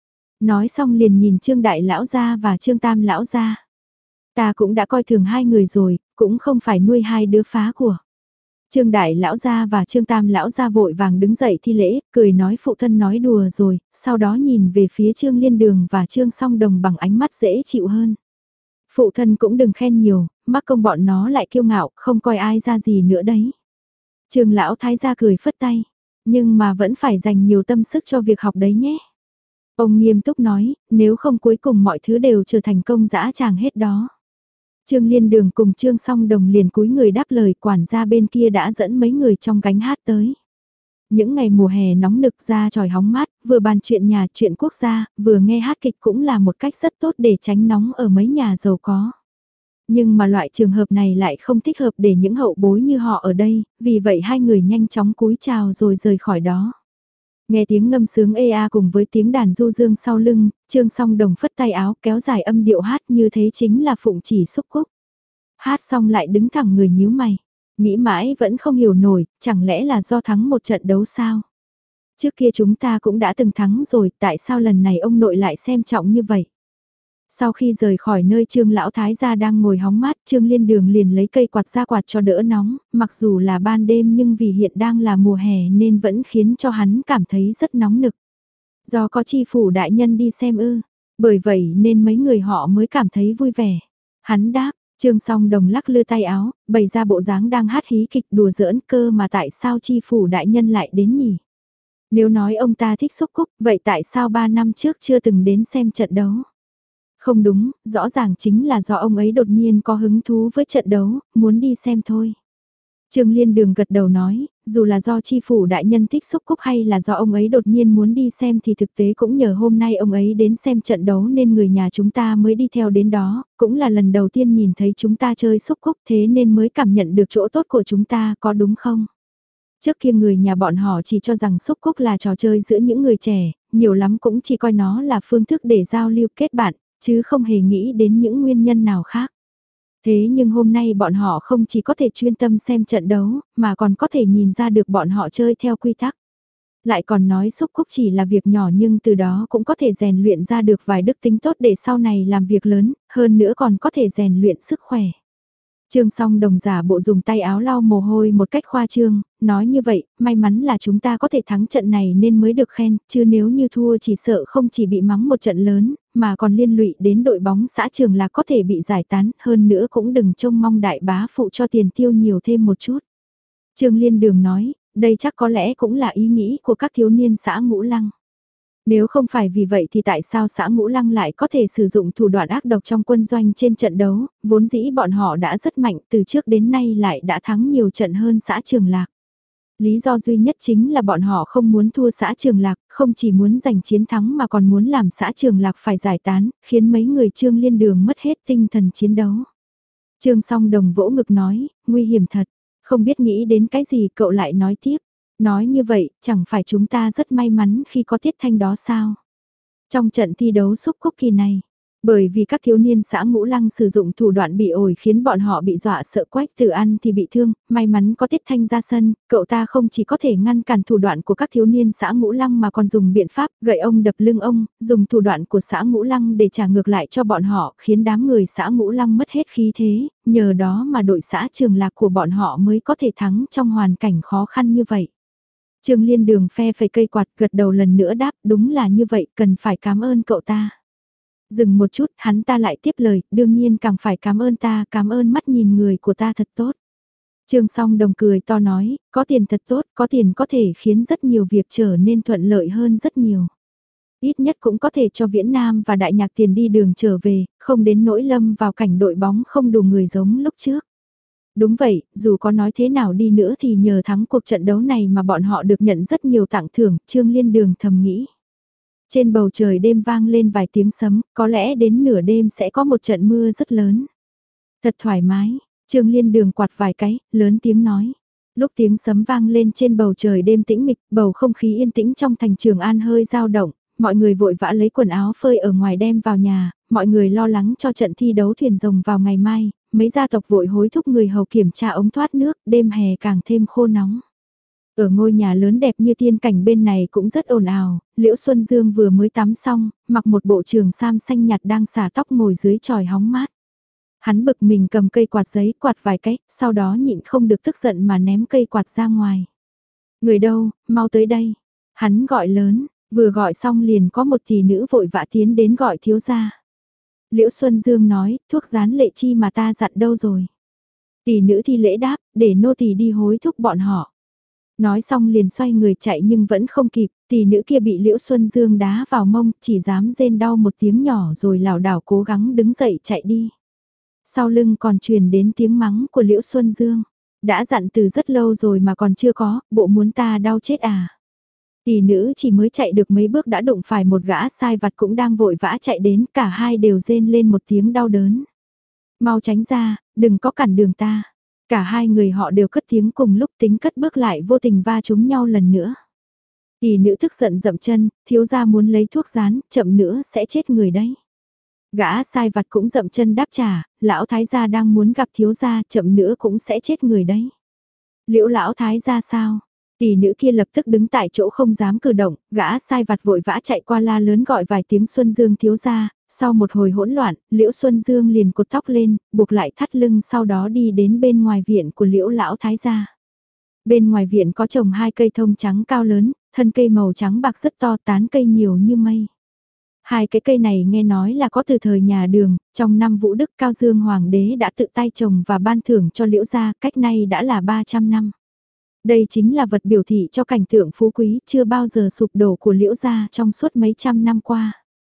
Nói xong liền nhìn Trương Đại Lão gia và Trương Tam Lão gia. Ta cũng đã coi thường hai người rồi, cũng không phải nuôi hai đứa phá của. Trương Đại Lão gia và Trương Tam Lão gia vội vàng đứng dậy thi lễ, cười nói phụ thân nói đùa rồi, sau đó nhìn về phía Trương Liên Đường và Trương Song Đồng bằng ánh mắt dễ chịu hơn. Phụ thân cũng đừng khen nhiều, mắc công bọn nó lại kiêu ngạo, không coi ai ra gì nữa đấy. Trương Lão Thái gia cười phất tay, nhưng mà vẫn phải dành nhiều tâm sức cho việc học đấy nhé. Ông nghiêm túc nói, nếu không cuối cùng mọi thứ đều trở thành công dã tràng hết đó. Trương Liên Đường cùng Trương Song Đồng liền cúi người đáp lời, quản gia bên kia đã dẫn mấy người trong gánh hát tới. Những ngày mùa hè nóng nực ra tròi hóng mát, vừa bàn chuyện nhà chuyện quốc gia, vừa nghe hát kịch cũng là một cách rất tốt để tránh nóng ở mấy nhà giàu có. Nhưng mà loại trường hợp này lại không thích hợp để những hậu bối như họ ở đây, vì vậy hai người nhanh chóng cúi chào rồi rời khỏi đó. Nghe tiếng ngâm sướng ê a cùng với tiếng đàn du dương sau lưng, Trương Song Đồng phất tay áo kéo dài âm điệu hát như thế chính là phụng chỉ xúc cúc. Hát xong lại đứng thẳng người nhíu mày, nghĩ mãi vẫn không hiểu nổi, chẳng lẽ là do thắng một trận đấu sao? Trước kia chúng ta cũng đã từng thắng rồi, tại sao lần này ông nội lại xem trọng như vậy? Sau khi rời khỏi nơi Trương Lão Thái gia đang ngồi hóng mát, Trương Liên Đường liền lấy cây quạt ra quạt cho đỡ nóng, mặc dù là ban đêm nhưng vì hiện đang là mùa hè nên vẫn khiến cho hắn cảm thấy rất nóng nực. Do có chi phủ đại nhân đi xem ư, bởi vậy nên mấy người họ mới cảm thấy vui vẻ. Hắn đáp, Trương Song Đồng lắc lư tay áo, bày ra bộ dáng đang hát hí kịch đùa giỡn cơ mà tại sao chi phủ đại nhân lại đến nhỉ? Nếu nói ông ta thích xúc cúc, vậy tại sao ba năm trước chưa từng đến xem trận đấu? Không đúng, rõ ràng chính là do ông ấy đột nhiên có hứng thú với trận đấu, muốn đi xem thôi. Trương Liên Đường gật đầu nói, dù là do chi phủ đại nhân thích xúc cúc hay là do ông ấy đột nhiên muốn đi xem thì thực tế cũng nhờ hôm nay ông ấy đến xem trận đấu nên người nhà chúng ta mới đi theo đến đó, cũng là lần đầu tiên nhìn thấy chúng ta chơi xúc cúc thế nên mới cảm nhận được chỗ tốt của chúng ta, có đúng không? Trước kia người nhà bọn họ chỉ cho rằng xúc cúc là trò chơi giữa những người trẻ, nhiều lắm cũng chỉ coi nó là phương thức để giao lưu kết bạn, chứ không hề nghĩ đến những nguyên nhân nào khác. Thế nhưng hôm nay bọn họ không chỉ có thể chuyên tâm xem trận đấu, mà còn có thể nhìn ra được bọn họ chơi theo quy tắc. Lại còn nói xúc cúc chỉ là việc nhỏ nhưng từ đó cũng có thể rèn luyện ra được vài đức tính tốt để sau này làm việc lớn, hơn nữa còn có thể rèn luyện sức khỏe. Trương Song Đồng giả bộ dùng tay áo lau mồ hôi một cách khoa trương, nói như vậy, may mắn là chúng ta có thể thắng trận này nên mới được khen, chứ nếu như thua chỉ sợ không chỉ bị mắng một trận lớn, mà còn liên lụy đến đội bóng xã Trường Lạc có thể bị giải tán, hơn nữa cũng đừng trông mong đại bá phụ cho tiền tiêu nhiều thêm một chút. Trương Liên Đường nói, đây chắc có lẽ cũng là ý nghĩ của các thiếu niên xã Ngũ Lăng. Nếu không phải vì vậy thì tại sao xã Ngũ Lăng lại có thể sử dụng thủ đoạn ác độc trong quân doanh trên trận đấu, vốn dĩ bọn họ đã rất mạnh từ trước đến nay lại đã thắng nhiều trận hơn xã Trường Lạc. Lý do duy nhất chính là bọn họ không muốn thua xã Trường Lạc, không chỉ muốn giành chiến thắng mà còn muốn làm xã Trường Lạc phải giải tán, khiến mấy người Trương Liên Đường mất hết tinh thần chiến đấu. Trương Song Đồng vỗ ngực nói, nguy hiểm thật, không biết nghĩ đến cái gì cậu lại nói tiếp. Nói như vậy, chẳng phải chúng ta rất may mắn khi có Tiết Thanh đó sao? Trong trận thi đấu xúc cúc kỳ này, bởi vì các thiếu niên xã Ngũ Lăng sử dụng thủ đoạn bị ổi khiến bọn họ bị dọa sợ Quách Tử An thì bị thương, may mắn có Tiết Thanh ra sân, cậu ta không chỉ có thể ngăn cản thủ đoạn của các thiếu niên xã Ngũ Lăng mà còn dùng biện pháp gậy ông đập lưng ông, dùng thủ đoạn của xã Ngũ Lăng để trả ngược lại cho bọn họ, khiến đám người xã Ngũ Lăng mất hết khí thế, nhờ đó mà đội xã Trường Lạc của bọn họ mới có thể thắng trong hoàn cảnh khó khăn như vậy. Trương Liên Đường phe phẩy cây quạt gật đầu lần nữa đáp đúng là như vậy cần phải cảm ơn cậu ta. Dừng một chút hắn ta lại tiếp lời đương nhiên càng phải cảm ơn ta cảm ơn mắt nhìn người của ta thật tốt. Trương Song Đồng cười to nói có tiền thật tốt có tiền có thể khiến rất nhiều việc trở nên thuận lợi hơn rất nhiều. Ít nhất cũng có thể cho Viễn Nam và Đại Nhạc Tiền đi đường trở về không đến nỗi lâm vào cảnh đội bóng không đủ người giống lúc trước. Đúng vậy, dù có nói thế nào đi nữa thì nhờ thắng cuộc trận đấu này mà bọn họ được nhận rất nhiều tặng thưởng, Trương Liên Đường thầm nghĩ. Trên bầu trời đêm vang lên vài tiếng sấm, có lẽ đến nửa đêm sẽ có một trận mưa rất lớn. Thật thoải mái, Trương Liên Đường quạt vài cái, lớn tiếng nói. Lúc tiếng sấm vang lên trên bầu trời đêm tĩnh mịch, bầu không khí yên tĩnh trong thành Trường An hơi dao động, mọi người vội vã lấy quần áo phơi ở ngoài đem vào nhà, mọi người lo lắng cho trận thi đấu thuyền rồng vào ngày mai, mấy gia tộc vội hối thúc người hầu kiểm tra ống thoát nước, đêm hè càng thêm khô nóng. Ở ngôi nhà lớn đẹp như tiên cảnh bên này cũng rất ồn ào, Liễu Xuân Dương vừa mới tắm xong, mặc một bộ trường sam xanh nhạt đang xả tóc ngồi dưới chòi hóng mát. Hắn bực mình cầm cây quạt giấy quạt vài cái, sau đó nhịn không được tức giận mà ném cây quạt ra ngoài. Người đâu, mau tới đây. Hắn gọi lớn, vừa gọi xong liền có một tỷ nữ vội vã tiến đến gọi thiếu gia. Liễu Xuân Dương nói, thuốc rán lệ chi mà ta dặn đâu rồi. Tỷ nữ thi lễ đáp, để nô tỳ đi hối thúc bọn họ. Nói xong liền xoay người chạy nhưng vẫn không kịp, tỷ nữ kia bị Liễu Xuân Dương đá vào mông, chỉ dám rên đau một tiếng nhỏ rồi lảo đảo cố gắng đứng dậy chạy đi. Sau lưng còn truyền đến tiếng mắng của Liễu Xuân Dương. Đã dặn từ rất lâu rồi mà còn chưa có, bộ muốn ta đau chết à. Tỷ nữ chỉ mới chạy được mấy bước đã đụng phải một gã sai vặt cũng đang vội vã chạy đến, cả hai đều rên lên một tiếng đau đớn. Mau tránh ra, đừng có cản đường ta. Cả hai người họ đều cất tiếng cùng lúc tính cất bước lại vô tình va trúng nhau lần nữa. Tỷ nữ tức giận dậm chân, thiếu gia muốn lấy thuốc rán, chậm nữa sẽ chết người đấy. Gã sai vặt cũng dậm chân đáp trả, lão thái gia đang muốn gặp thiếu gia, chậm nữa cũng sẽ chết người đấy. Liễu lão thái gia sao? Tỷ nữ kia lập tức đứng tại chỗ không dám cử động, gã sai vặt vội vã chạy qua la lớn gọi vài tiếng Xuân Dương thiếu gia, sau một hồi hỗn loạn, Liễu Xuân Dương liền cột tóc lên, buộc lại thắt lưng sau đó đi đến bên ngoài viện của Liễu lão thái gia. Bên ngoài viện có trồng hai cây thông trắng cao lớn, thân cây màu trắng bạc rất to, tán cây nhiều như mây. Hai cái cây này nghe nói là có từ thời nhà Đường, trong năm Vũ Đức Cao Dương Hoàng đế đã tự tay trồng và ban thưởng cho Liễu gia, cách nay đã là ba trăm năm. Đây chính là vật biểu thị cho cảnh tượng phú quý chưa bao giờ sụp đổ của Liễu gia trong suốt mấy trăm năm qua.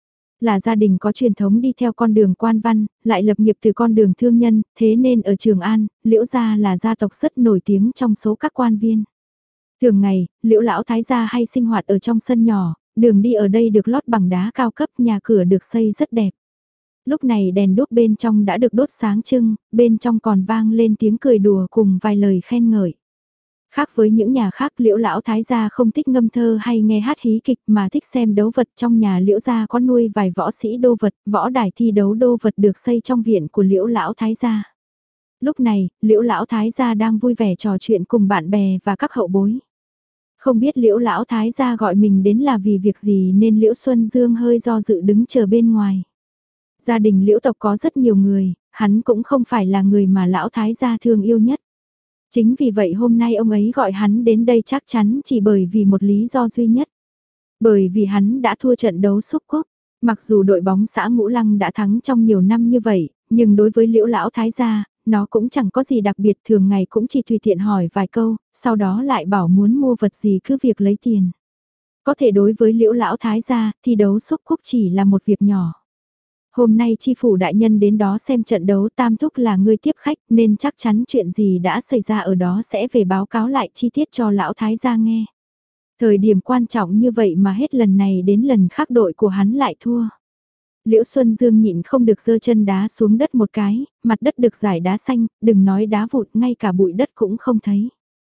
Là gia đình có truyền thống đi theo con đường quan văn, lại lập nghiệp từ con đường thương nhân, thế nên ở Trường An, Liễu gia là gia tộc rất nổi tiếng trong số các quan viên. Thường ngày, Liễu lão thái gia hay sinh hoạt ở trong sân nhỏ, đường đi ở đây được lót bằng đá cao cấp, nhà cửa được xây rất đẹp. Lúc này đèn đuốc bên trong đã được đốt sáng trưng, bên trong còn vang lên tiếng cười đùa cùng vài lời khen ngợi. Khác với những nhà khác, Liễu lão thái gia không thích ngâm thơ hay nghe hát hí kịch mà thích xem đấu vật. Trong nhà Liễu gia có nuôi vài võ sĩ đô vật, võ đài thi đấu đô vật được xây trong viện của Liễu lão thái gia. Lúc này, Liễu lão thái gia đang vui vẻ trò chuyện cùng bạn bè và các hậu bối. Không biết Liễu lão thái gia gọi mình đến là vì việc gì nên Liễu Xuân Dương hơi do dự đứng chờ bên ngoài. Gia đình Liễu tộc có rất nhiều người, hắn cũng không phải là người mà lão thái gia thương yêu nhất. Chính vì vậy hôm nay ông ấy gọi hắn đến đây chắc chắn chỉ bởi vì một lý do duy nhất. Bởi vì hắn đã thua trận đấu xúc cúp. Mặc dù đội bóng xã Ngũ Lăng đã thắng trong nhiều năm như vậy, nhưng đối với Liễu lão thái gia, nó cũng chẳng có gì đặc biệt, thường ngày cũng chỉ tùy tiện hỏi vài câu, sau đó lại bảo muốn mua vật gì cứ việc lấy tiền. Có thể đối với Liễu lão thái gia, thi đấu xúc cúp chỉ là một việc nhỏ. Hôm nay chi phủ đại nhân đến đó xem trận đấu, Tam Thúc là người tiếp khách nên chắc chắn chuyện gì đã xảy ra ở đó sẽ về báo cáo lại chi tiết cho lão thái gia nghe. Thời điểm quan trọng như vậy mà hết lần này đến lần khác đội của hắn lại thua. Liễu Xuân Dương nhịn không được giơ chân đá xuống đất một cái, mặt đất được rải đá xanh, đừng nói đá vụt, ngay cả bụi đất cũng không thấy.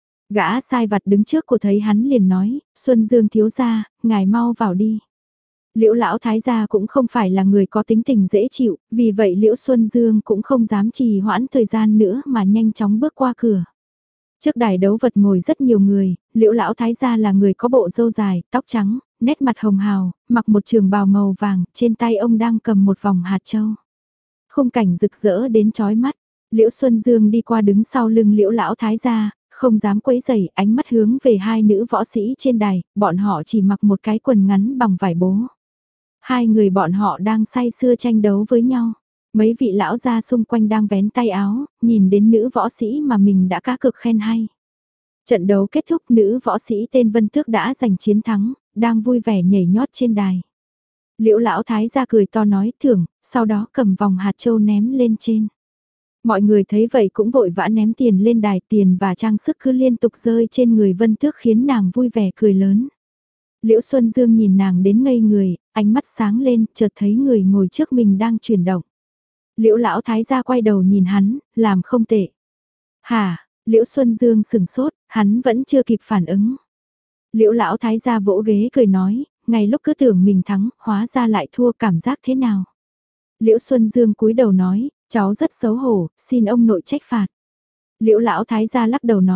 Gã sai vặt đứng trước cô thấy hắn liền nói, Xuân Dương thiếu gia, ngài mau vào đi. Liễu lão thái gia cũng không phải là người có tính tình dễ chịu, vì vậy Liễu Xuân Dương cũng không dám trì hoãn thời gian nữa mà nhanh chóng bước qua cửa. Trước đài đấu vật ngồi rất nhiều người, Liễu lão thái gia là người có bộ râu dài, tóc trắng, nét mặt hồng hào, mặc một trường bào màu vàng, trên tay ông đang cầm một vòng hạt châu. Khung cảnh rực rỡ đến chói mắt, Liễu Xuân Dương đi qua đứng sau lưng Liễu lão thái gia, không dám quấy rầy, ánh mắt hướng về hai nữ võ sĩ trên đài, bọn họ chỉ mặc một cái quần ngắn bằng vải bố. Hai người bọn họ đang say sưa tranh đấu với nhau. Mấy vị lão gia xung quanh đang vén tay áo, nhìn đến nữ võ sĩ mà mình đã cá cực khen hay. Trận đấu kết thúc, nữ võ sĩ tên Vân Tước đã giành chiến thắng, đang vui vẻ nhảy nhót trên đài. Liễu lão thái gia cười to nói thưởng, sau đó cầm vòng hạt châu ném lên trên. Mọi người thấy vậy cũng vội vã ném tiền lên đài, tiền và trang sức cứ liên tục rơi trên người Vân Tước khiến nàng vui vẻ cười lớn. Liễu Xuân Dương nhìn nàng đến ngây người, ánh mắt sáng lên, chợt thấy người ngồi trước mình đang chuyển động. Liễu lão thái gia quay đầu nhìn hắn, làm không tệ. Hả, Liễu Xuân Dương sừng sốt, hắn vẫn chưa kịp phản ứng. Liễu lão thái gia vỗ ghế cười nói, ngay lúc cứ tưởng mình thắng, hóa ra lại thua, cảm giác thế nào? Liễu Xuân Dương cúi đầu nói, cháu rất xấu hổ, xin ông nội trách phạt. Liễu lão thái gia lắc đầu nói,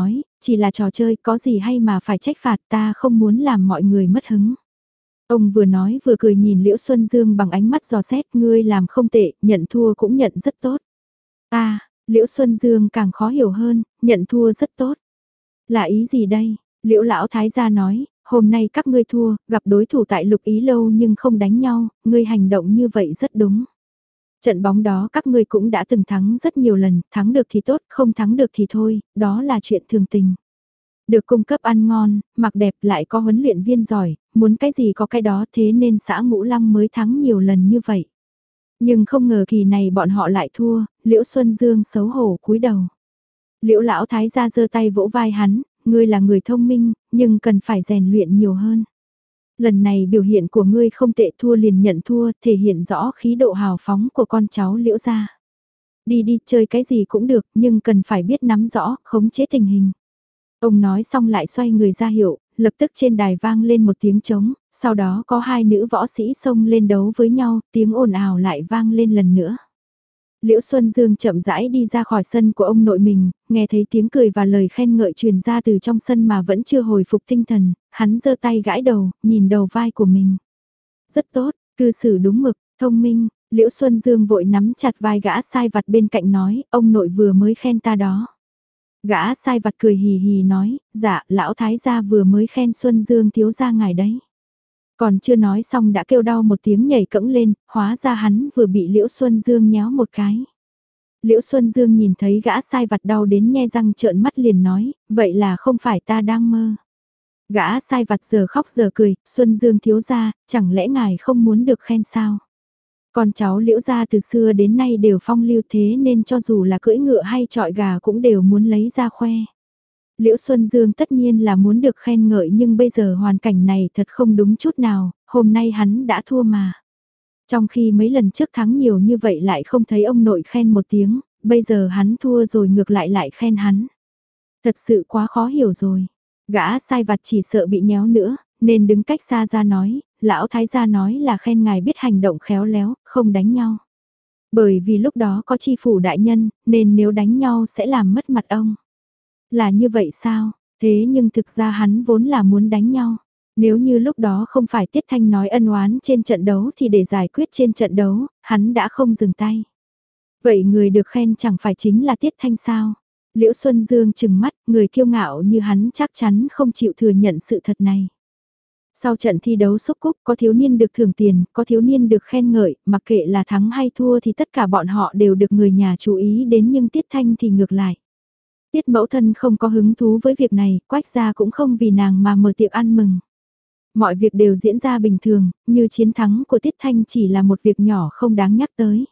chỉ là trò chơi, có gì hay mà phải trách phạt, ta không muốn làm mọi người mất hứng. Ông vừa nói vừa cười nhìn Liễu Xuân Dương bằng ánh mắt dò xét, ngươi làm không tệ, nhận thua cũng nhận rất tốt. Ta, Liễu Xuân Dương càng khó hiểu hơn, nhận thua rất tốt. Là ý gì đây? Liễu Lão Thái gia nói, hôm nay các ngươi thua, gặp đối thủ tại Lục Ý Lâu nhưng không đánh nhau, ngươi hành động như vậy rất đúng. Trận bóng đó các ngươi cũng đã từng thắng rất nhiều lần, thắng được thì tốt, không thắng được thì thôi, đó là chuyện thường tình. Được cung cấp ăn ngon, mặc đẹp lại có huấn luyện viên giỏi, muốn cái gì có cái đó, thế nên xã Ngũ Lăng mới thắng nhiều lần như vậy. Nhưng không ngờ kỳ này bọn họ lại thua, Liễu Xuân Dương xấu hổ cúi đầu. Liễu Lão Thái gia giơ tay vỗ vai hắn, ngươi là người thông minh, nhưng cần phải rèn luyện nhiều hơn. Lần này biểu hiện của ngươi không tệ, thua liền nhận thua, thể hiện rõ khí độ hào phóng của con cháu Liễu gia. Đi đi chơi cái gì cũng được, nhưng cần phải biết nắm rõ, khống chế tình hình. Ông nói xong lại xoay người ra hiệu, lập tức trên đài vang lên một tiếng trống, sau đó có hai nữ võ sĩ xông lên đấu với nhau, tiếng ồn ào lại vang lên lần nữa. Liễu Xuân Dương chậm rãi đi ra khỏi sân của ông nội mình, nghe thấy tiếng cười và lời khen ngợi truyền ra từ trong sân mà vẫn chưa hồi phục tinh thần, hắn giơ tay gãi đầu, nhìn đầu vai của mình. Rất tốt, cư xử đúng mực, thông minh, Liễu Xuân Dương vội nắm chặt vai gã sai vặt bên cạnh nói, ông nội vừa mới khen ta đó. Gã sai vặt cười hì hì nói, dạ, lão thái gia vừa mới khen Xuân Dương thiếu gia ngài đấy. Còn chưa nói xong đã kêu đau một tiếng nhảy cẫng lên, hóa ra hắn vừa bị Liễu Xuân Dương nhéo một cái. Liễu Xuân Dương nhìn thấy gã sai vặt đau đến nhe răng trợn mắt liền nói, vậy là không phải ta đang mơ. Gã sai vặt giờ khóc giờ cười, Xuân Dương thiếu gia, chẳng lẽ ngài không muốn được khen sao? Con cháu Liễu gia từ xưa đến nay đều phong lưu, thế nên cho dù là cưỡi ngựa hay trọi gà cũng đều muốn lấy ra khoe. Liễu Xuân Dương tất nhiên là muốn được khen ngợi, nhưng bây giờ hoàn cảnh này thật không đúng chút nào, hôm nay hắn đã thua mà. Trong khi mấy lần trước thắng nhiều như vậy lại không thấy ông nội khen một tiếng, bây giờ hắn thua rồi ngược lại lại khen hắn. Thật sự quá khó hiểu rồi. Gã sai vặt chỉ sợ bị nhéo nữa, nên đứng cách xa ra nói, lão thái gia nói là khen ngài biết hành động khéo léo, không đánh nhau. Bởi vì lúc đó có chi phủ đại nhân, nên nếu đánh nhau sẽ làm mất mặt ông. Là như vậy sao? Thế nhưng thực ra hắn vốn là muốn đánh nhau. Nếu như lúc đó không phải Tiết Thanh nói ân oán trên trận đấu thì để giải quyết trên trận đấu, hắn đã không dừng tay. Vậy người được khen chẳng phải chính là Tiết Thanh sao? Liễu Xuân Dương chừng mắt, người kiêu ngạo như hắn chắc chắn không chịu thừa nhận sự thật này. Sau trận thi đấu xúc cúc, có thiếu niên được thưởng tiền, có thiếu niên được khen ngợi, mặc kệ là thắng hay thua thì tất cả bọn họ đều được người nhà chú ý đến, nhưng Tiết Thanh thì ngược lại. Tiết mẫu thân không có hứng thú với việc này, Quách gia cũng không vì nàng mà mở tiệc ăn mừng. Mọi việc đều diễn ra bình thường, như chiến thắng của Tiết Thanh chỉ là một việc nhỏ không đáng nhắc tới.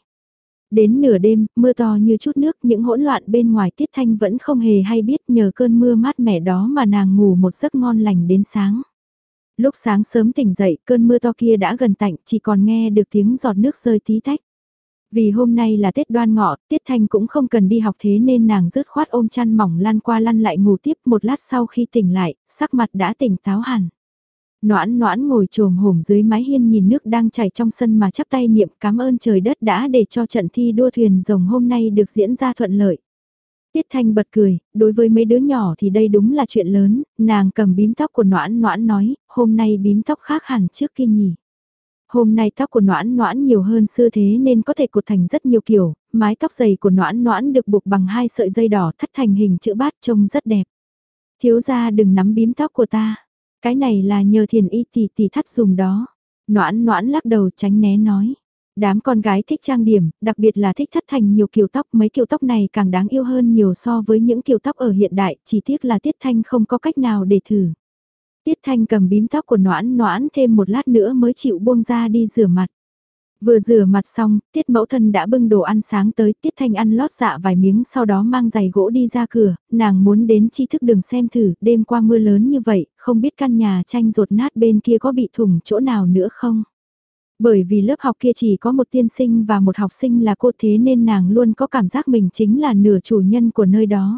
Đến nửa đêm, mưa to như chút nước, những hỗn loạn bên ngoài Tiết Thanh vẫn không hề hay biết, nhờ cơn mưa mát mẻ đó mà nàng ngủ một giấc ngon lành đến sáng. Lúc sáng sớm tỉnh dậy, cơn mưa to kia đã gần tạnh, chỉ còn nghe được tiếng giọt nước rơi tí tách. Vì hôm nay là Tết Đoan Ngọ, Tiết Thanh cũng không cần đi học, thế nên nàng dứt khoát ôm chăn mỏng lăn qua lăn lại ngủ tiếp. Một lát sau khi tỉnh lại, sắc mặt đã tỉnh táo hẳn. Noãn Noãn ngồi chồm hổm dưới mái hiên nhìn nước đang chảy trong sân mà chắp tay niệm cảm ơn trời đất đã để cho trận thi đua thuyền rồng hôm nay được diễn ra thuận lợi. Tiết Thanh bật cười, đối với mấy đứa nhỏ thì đây đúng là chuyện lớn, nàng cầm bím tóc của Noãn Noãn nói, hôm nay bím tóc khác hẳn trước kia nhỉ. Hôm nay tóc của Noãn Noãn nhiều hơn xưa thế nên có thể cột thành rất nhiều kiểu, mái tóc dày của Noãn Noãn được buộc bằng hai sợi dây đỏ thắt thành hình chữ bát trông rất đẹp. Thiếu gia đừng nắm bím tóc của ta, cái này là nhờ Thiền Y tỷ tỷ thắt dùm đó. Noãn Noãn lắc đầu tránh né nói. Đám con gái thích trang điểm, đặc biệt là thích thắt thành nhiều kiểu tóc, mấy kiểu tóc này càng đáng yêu hơn nhiều so với những kiểu tóc ở hiện đại, chỉ tiếc là Tiết Thanh không có cách nào để thử. Tiết Thanh cầm bím tóc của Noãn Noãn thêm một lát nữa mới chịu buông ra đi rửa mặt. Vừa rửa mặt xong, Tiết mẫu thân đã bưng đồ ăn sáng tới, Tiết Thanh ăn lót dạ vài miếng sau đó mang giày gỗ đi ra cửa, nàng muốn đến tri thức đường xem thử, đêm qua mưa lớn như vậy, không biết căn nhà tranh rột nát bên kia có bị thủng chỗ nào nữa không? Bởi vì lớp học kia chỉ có một tiên sinh và một học sinh là cô, thế nên nàng luôn có cảm giác mình chính là nửa chủ nhân của nơi đó.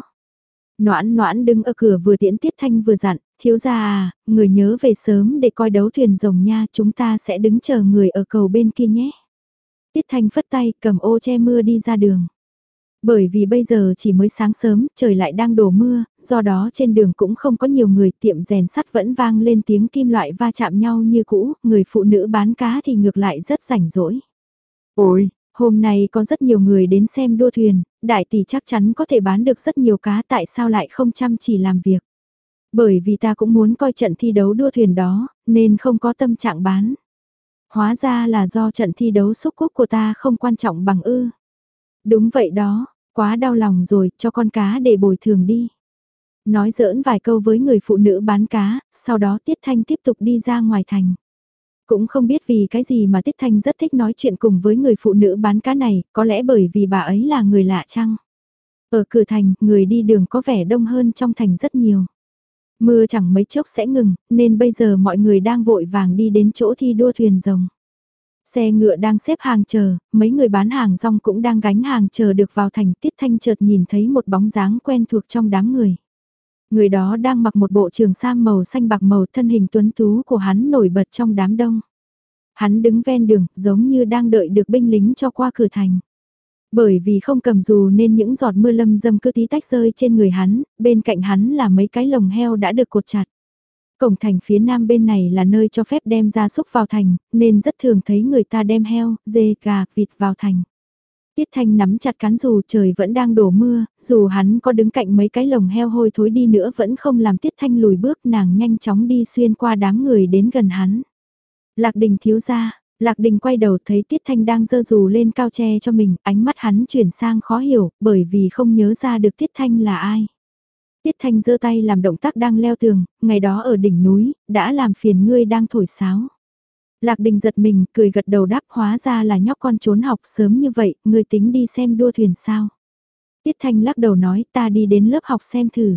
Noãn Noãn đứng ở cửa vừa tiễn Tiết Thanh vừa dặn, thiếu gia à, người nhớ về sớm để coi đấu thuyền rồng nha, chúng ta sẽ đứng chờ người ở cầu bên kia nhé. Tiết Thanh phất tay cầm ô che mưa đi ra đường. Bởi vì bây giờ chỉ mới sáng sớm, trời lại đang đổ mưa, do đó trên đường cũng không có nhiều người, tiệm rèn sắt vẫn vang lên tiếng kim loại va chạm nhau như cũ, người phụ nữ bán cá thì ngược lại rất rảnh rỗi. Ôi, hôm nay có rất nhiều người đến xem đua thuyền, đại tỷ chắc chắn có thể bán được rất nhiều cá, tại sao lại không chăm chỉ làm việc. Bởi vì ta cũng muốn coi trận thi đấu đua thuyền đó, nên không có tâm trạng bán. Hóa ra là do trận thi đấu xúc cúc của ta không quan trọng bằng ư. Đúng vậy đó, quá đau lòng rồi, cho con cá để bồi thường đi. Nói giỡn vài câu với người phụ nữ bán cá, sau đó Tiết Thanh tiếp tục đi ra ngoài thành. Cũng không biết vì cái gì mà Tiết Thanh rất thích nói chuyện cùng với người phụ nữ bán cá này, có lẽ bởi vì bà ấy là người lạ chăng? Ở cửa thành, người đi đường có vẻ đông hơn trong thành rất nhiều. Mưa chẳng mấy chốc sẽ ngừng, nên bây giờ mọi người đang vội vàng đi đến chỗ thi đua thuyền rồng. Xe ngựa đang xếp hàng chờ, mấy người bán hàng rong cũng đang gánh hàng chờ được vào thành. Tiết Thanh chợt nhìn thấy một bóng dáng quen thuộc trong đám người. Người đó đang mặc một bộ trường sam màu xanh bạc màu, thân hình tuấn tú của hắn nổi bật trong đám đông. Hắn đứng ven đường, giống như đang đợi được binh lính cho qua cửa thành. Bởi vì không cầm dù nên những giọt mưa lâm dâm cứ tí tách rơi trên người hắn, bên cạnh hắn là mấy cái lồng heo đã được cột chặt. Cổng thành phía nam bên này là nơi cho phép đem gia súc vào thành, nên rất thường thấy người ta đem heo, dê, gà, vịt vào thành. Tiết Thanh nắm chặt cán dù, trời vẫn đang đổ mưa, dù hắn có đứng cạnh mấy cái lồng heo hôi thối đi nữa vẫn không làm Tiết Thanh lùi bước, nàng nhanh chóng đi xuyên qua đám người đến gần hắn. Lạc Đình thiếu gia, Lạc Đình quay đầu thấy Tiết Thanh đang giơ dù lên cao che cho mình, ánh mắt hắn chuyển sang khó hiểu, bởi vì không nhớ ra được Tiết Thanh là ai. Tiết Thanh giơ tay làm động tác đang leo tường, ngày đó ở đỉnh núi, đã làm phiền ngươi đang thổi sáo. Lạc Đình giật mình, cười gật đầu đáp, hóa ra là nhóc con trốn học sớm như vậy, ngươi tính đi xem đua thuyền sao. Tiết Thanh lắc đầu nói, ta đi đến lớp học xem thử.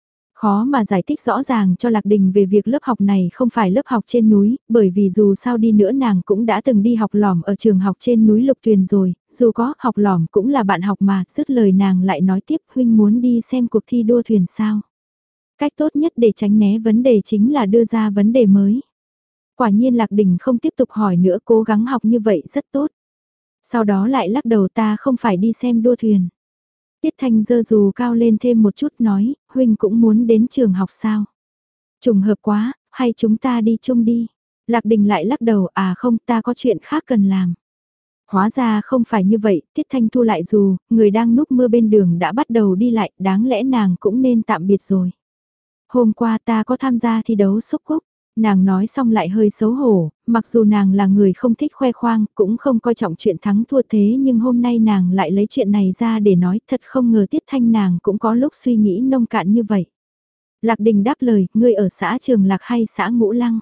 Khó mà giải thích rõ ràng cho Lạc Đình về việc lớp học này không phải lớp học trên núi, bởi vì dù sao đi nữa nàng cũng đã từng đi học lỏm ở trường học trên núi Lục Tuyền rồi, dù có học lỏm cũng là bạn học mà, dứt lời nàng lại nói tiếp, huynh muốn đi xem cuộc thi đua thuyền sao. Cách tốt nhất để tránh né vấn đề chính là đưa ra vấn đề mới. Quả nhiên Lạc Đình không tiếp tục hỏi nữa, cố gắng học như vậy rất tốt. Sau đó lại lắc đầu, ta không phải đi xem đua thuyền. Tiết Thanh giơ dù cao lên thêm một chút nói, huynh cũng muốn đến trường học sao? Trùng hợp quá, hay chúng ta đi chung đi? Lạc Đình lại lắc đầu, à không, ta có chuyện khác cần làm. Hóa ra không phải như vậy, Tiết Thanh thu lại dù, người đang núp mưa bên đường đã bắt đầu đi lại, đáng lẽ nàng cũng nên tạm biệt rồi. Hôm qua ta có tham gia thi đấu xúc cúc. Nàng nói xong lại hơi xấu hổ, mặc dù nàng là người không thích khoe khoang, cũng không coi trọng chuyện thắng thua thế, nhưng hôm nay nàng lại lấy chuyện này ra để nói, thật không ngờ Tiết Thanh nàng cũng có lúc suy nghĩ nông cạn như vậy. Lạc Đình đáp lời, ngươi ở xã Trường Lạc hay xã Ngũ Lăng?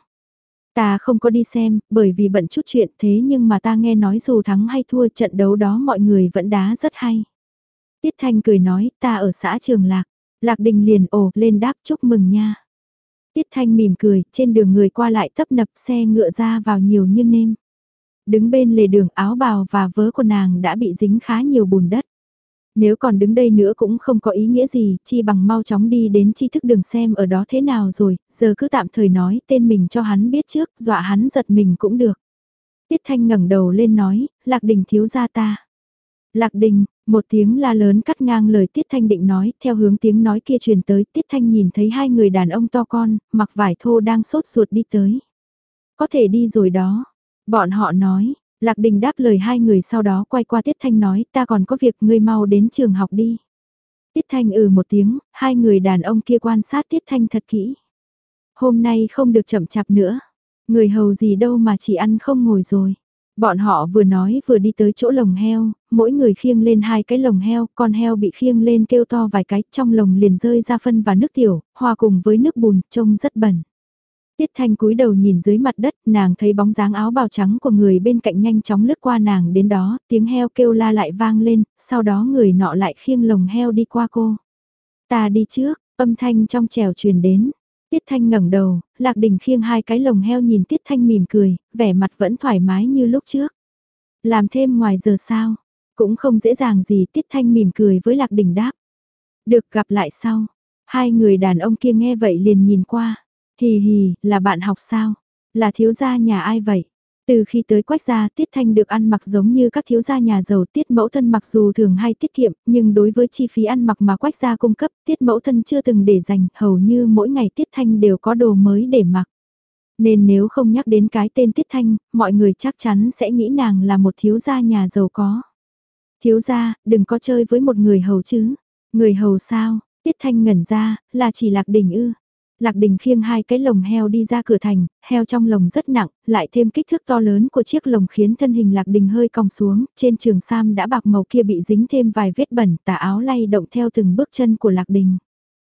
Ta không có đi xem, bởi vì bận chút chuyện, thế nhưng mà ta nghe nói dù thắng hay thua trận đấu đó mọi người vẫn đá rất hay. Tiết Thanh cười nói, ta ở xã Trường Lạc. Lạc Đình liền ồ lên đáp, chúc mừng nha. Tiết Thanh mỉm cười, trên đường người qua lại tấp nập, xe ngựa ra vào nhiều như nêm. Đứng bên lề đường, áo bào và vớ của nàng đã bị dính khá nhiều bùn đất. Nếu còn đứng đây nữa cũng không có ý nghĩa gì, chi bằng mau chóng đi đến tri thức đường xem ở đó thế nào rồi, giờ cứ tạm thời nói tên mình cho hắn biết trước, dọa hắn giật mình cũng được. Tiết Thanh ngẩng đầu lên nói, Lạc Đình thiếu gia ta. Lạc Đình, một tiếng la lớn cắt ngang lời Tiết Thanh định nói, theo hướng tiếng nói kia truyền tới, Tiết Thanh nhìn thấy hai người đàn ông to con, mặc vải thô đang sốt ruột đi tới. Có thể đi rồi đó. Bọn họ nói, Lạc Đình đáp lời hai người sau đó quay qua Tiết Thanh nói, ta còn có việc, ngươi mau đến trường học đi. Tiết Thanh ừ một tiếng, hai người đàn ông kia quan sát Tiết Thanh thật kỹ. Hôm nay không được chậm chạp nữa, người hầu gì đâu mà chỉ ăn không ngồi rồi. Bọn họ vừa nói vừa đi tới chỗ lồng heo, mỗi người khiêng lên hai cái lồng heo, con heo bị khiêng lên kêu to vài cái, trong lồng liền rơi ra phân và nước tiểu, hòa cùng với nước bùn, trông rất bẩn. Tiết Thanh cúi đầu nhìn dưới mặt đất, nàng thấy bóng dáng áo bào trắng của người bên cạnh nhanh chóng lướt qua nàng đến đó, tiếng heo kêu la lại vang lên, sau đó người nọ lại khiêng lồng heo đi qua cô. Ta đi trước, âm thanh trong trẻo truyền đến. Tiết Thanh ngẩng đầu, Lạc Đình khiêng hai cái lồng heo nhìn Tiết Thanh mỉm cười, vẻ mặt vẫn thoải mái như lúc trước. Làm thêm ngoài giờ sao? Cũng không dễ dàng gì, Tiết Thanh mỉm cười với Lạc Đình đáp. Được gặp lại sau. Hai người đàn ông kia nghe vậy liền nhìn qua. Hì hì, là bạn học sao? Là thiếu gia nhà ai vậy? Từ khi tới Quách gia, Tiết Thanh được ăn mặc giống như các thiếu gia nhà giàu. Tiết mẫu thân mặc dù thường hay tiết kiệm, nhưng đối với chi phí ăn mặc mà Quách gia cung cấp, Tiết mẫu thân chưa từng để dành, hầu như mỗi ngày Tiết Thanh đều có đồ mới để mặc. Nên nếu không nhắc đến cái tên Tiết Thanh, mọi người chắc chắn sẽ nghĩ nàng là một thiếu gia nhà giàu có. Thiếu gia, đừng có chơi với một người hầu chứ. Người hầu sao? Tiết Thanh ngẩn ra, là chỉ Lạc Đình ư. Lạc Đình khiêng hai cái lồng heo đi ra cửa thành, heo trong lồng rất nặng, lại thêm kích thước to lớn của chiếc lồng khiến thân hình Lạc Đình hơi cong xuống, trên trường sam đã bạc màu kia bị dính thêm vài vết bẩn, tà áo lay động theo từng bước chân của Lạc Đình.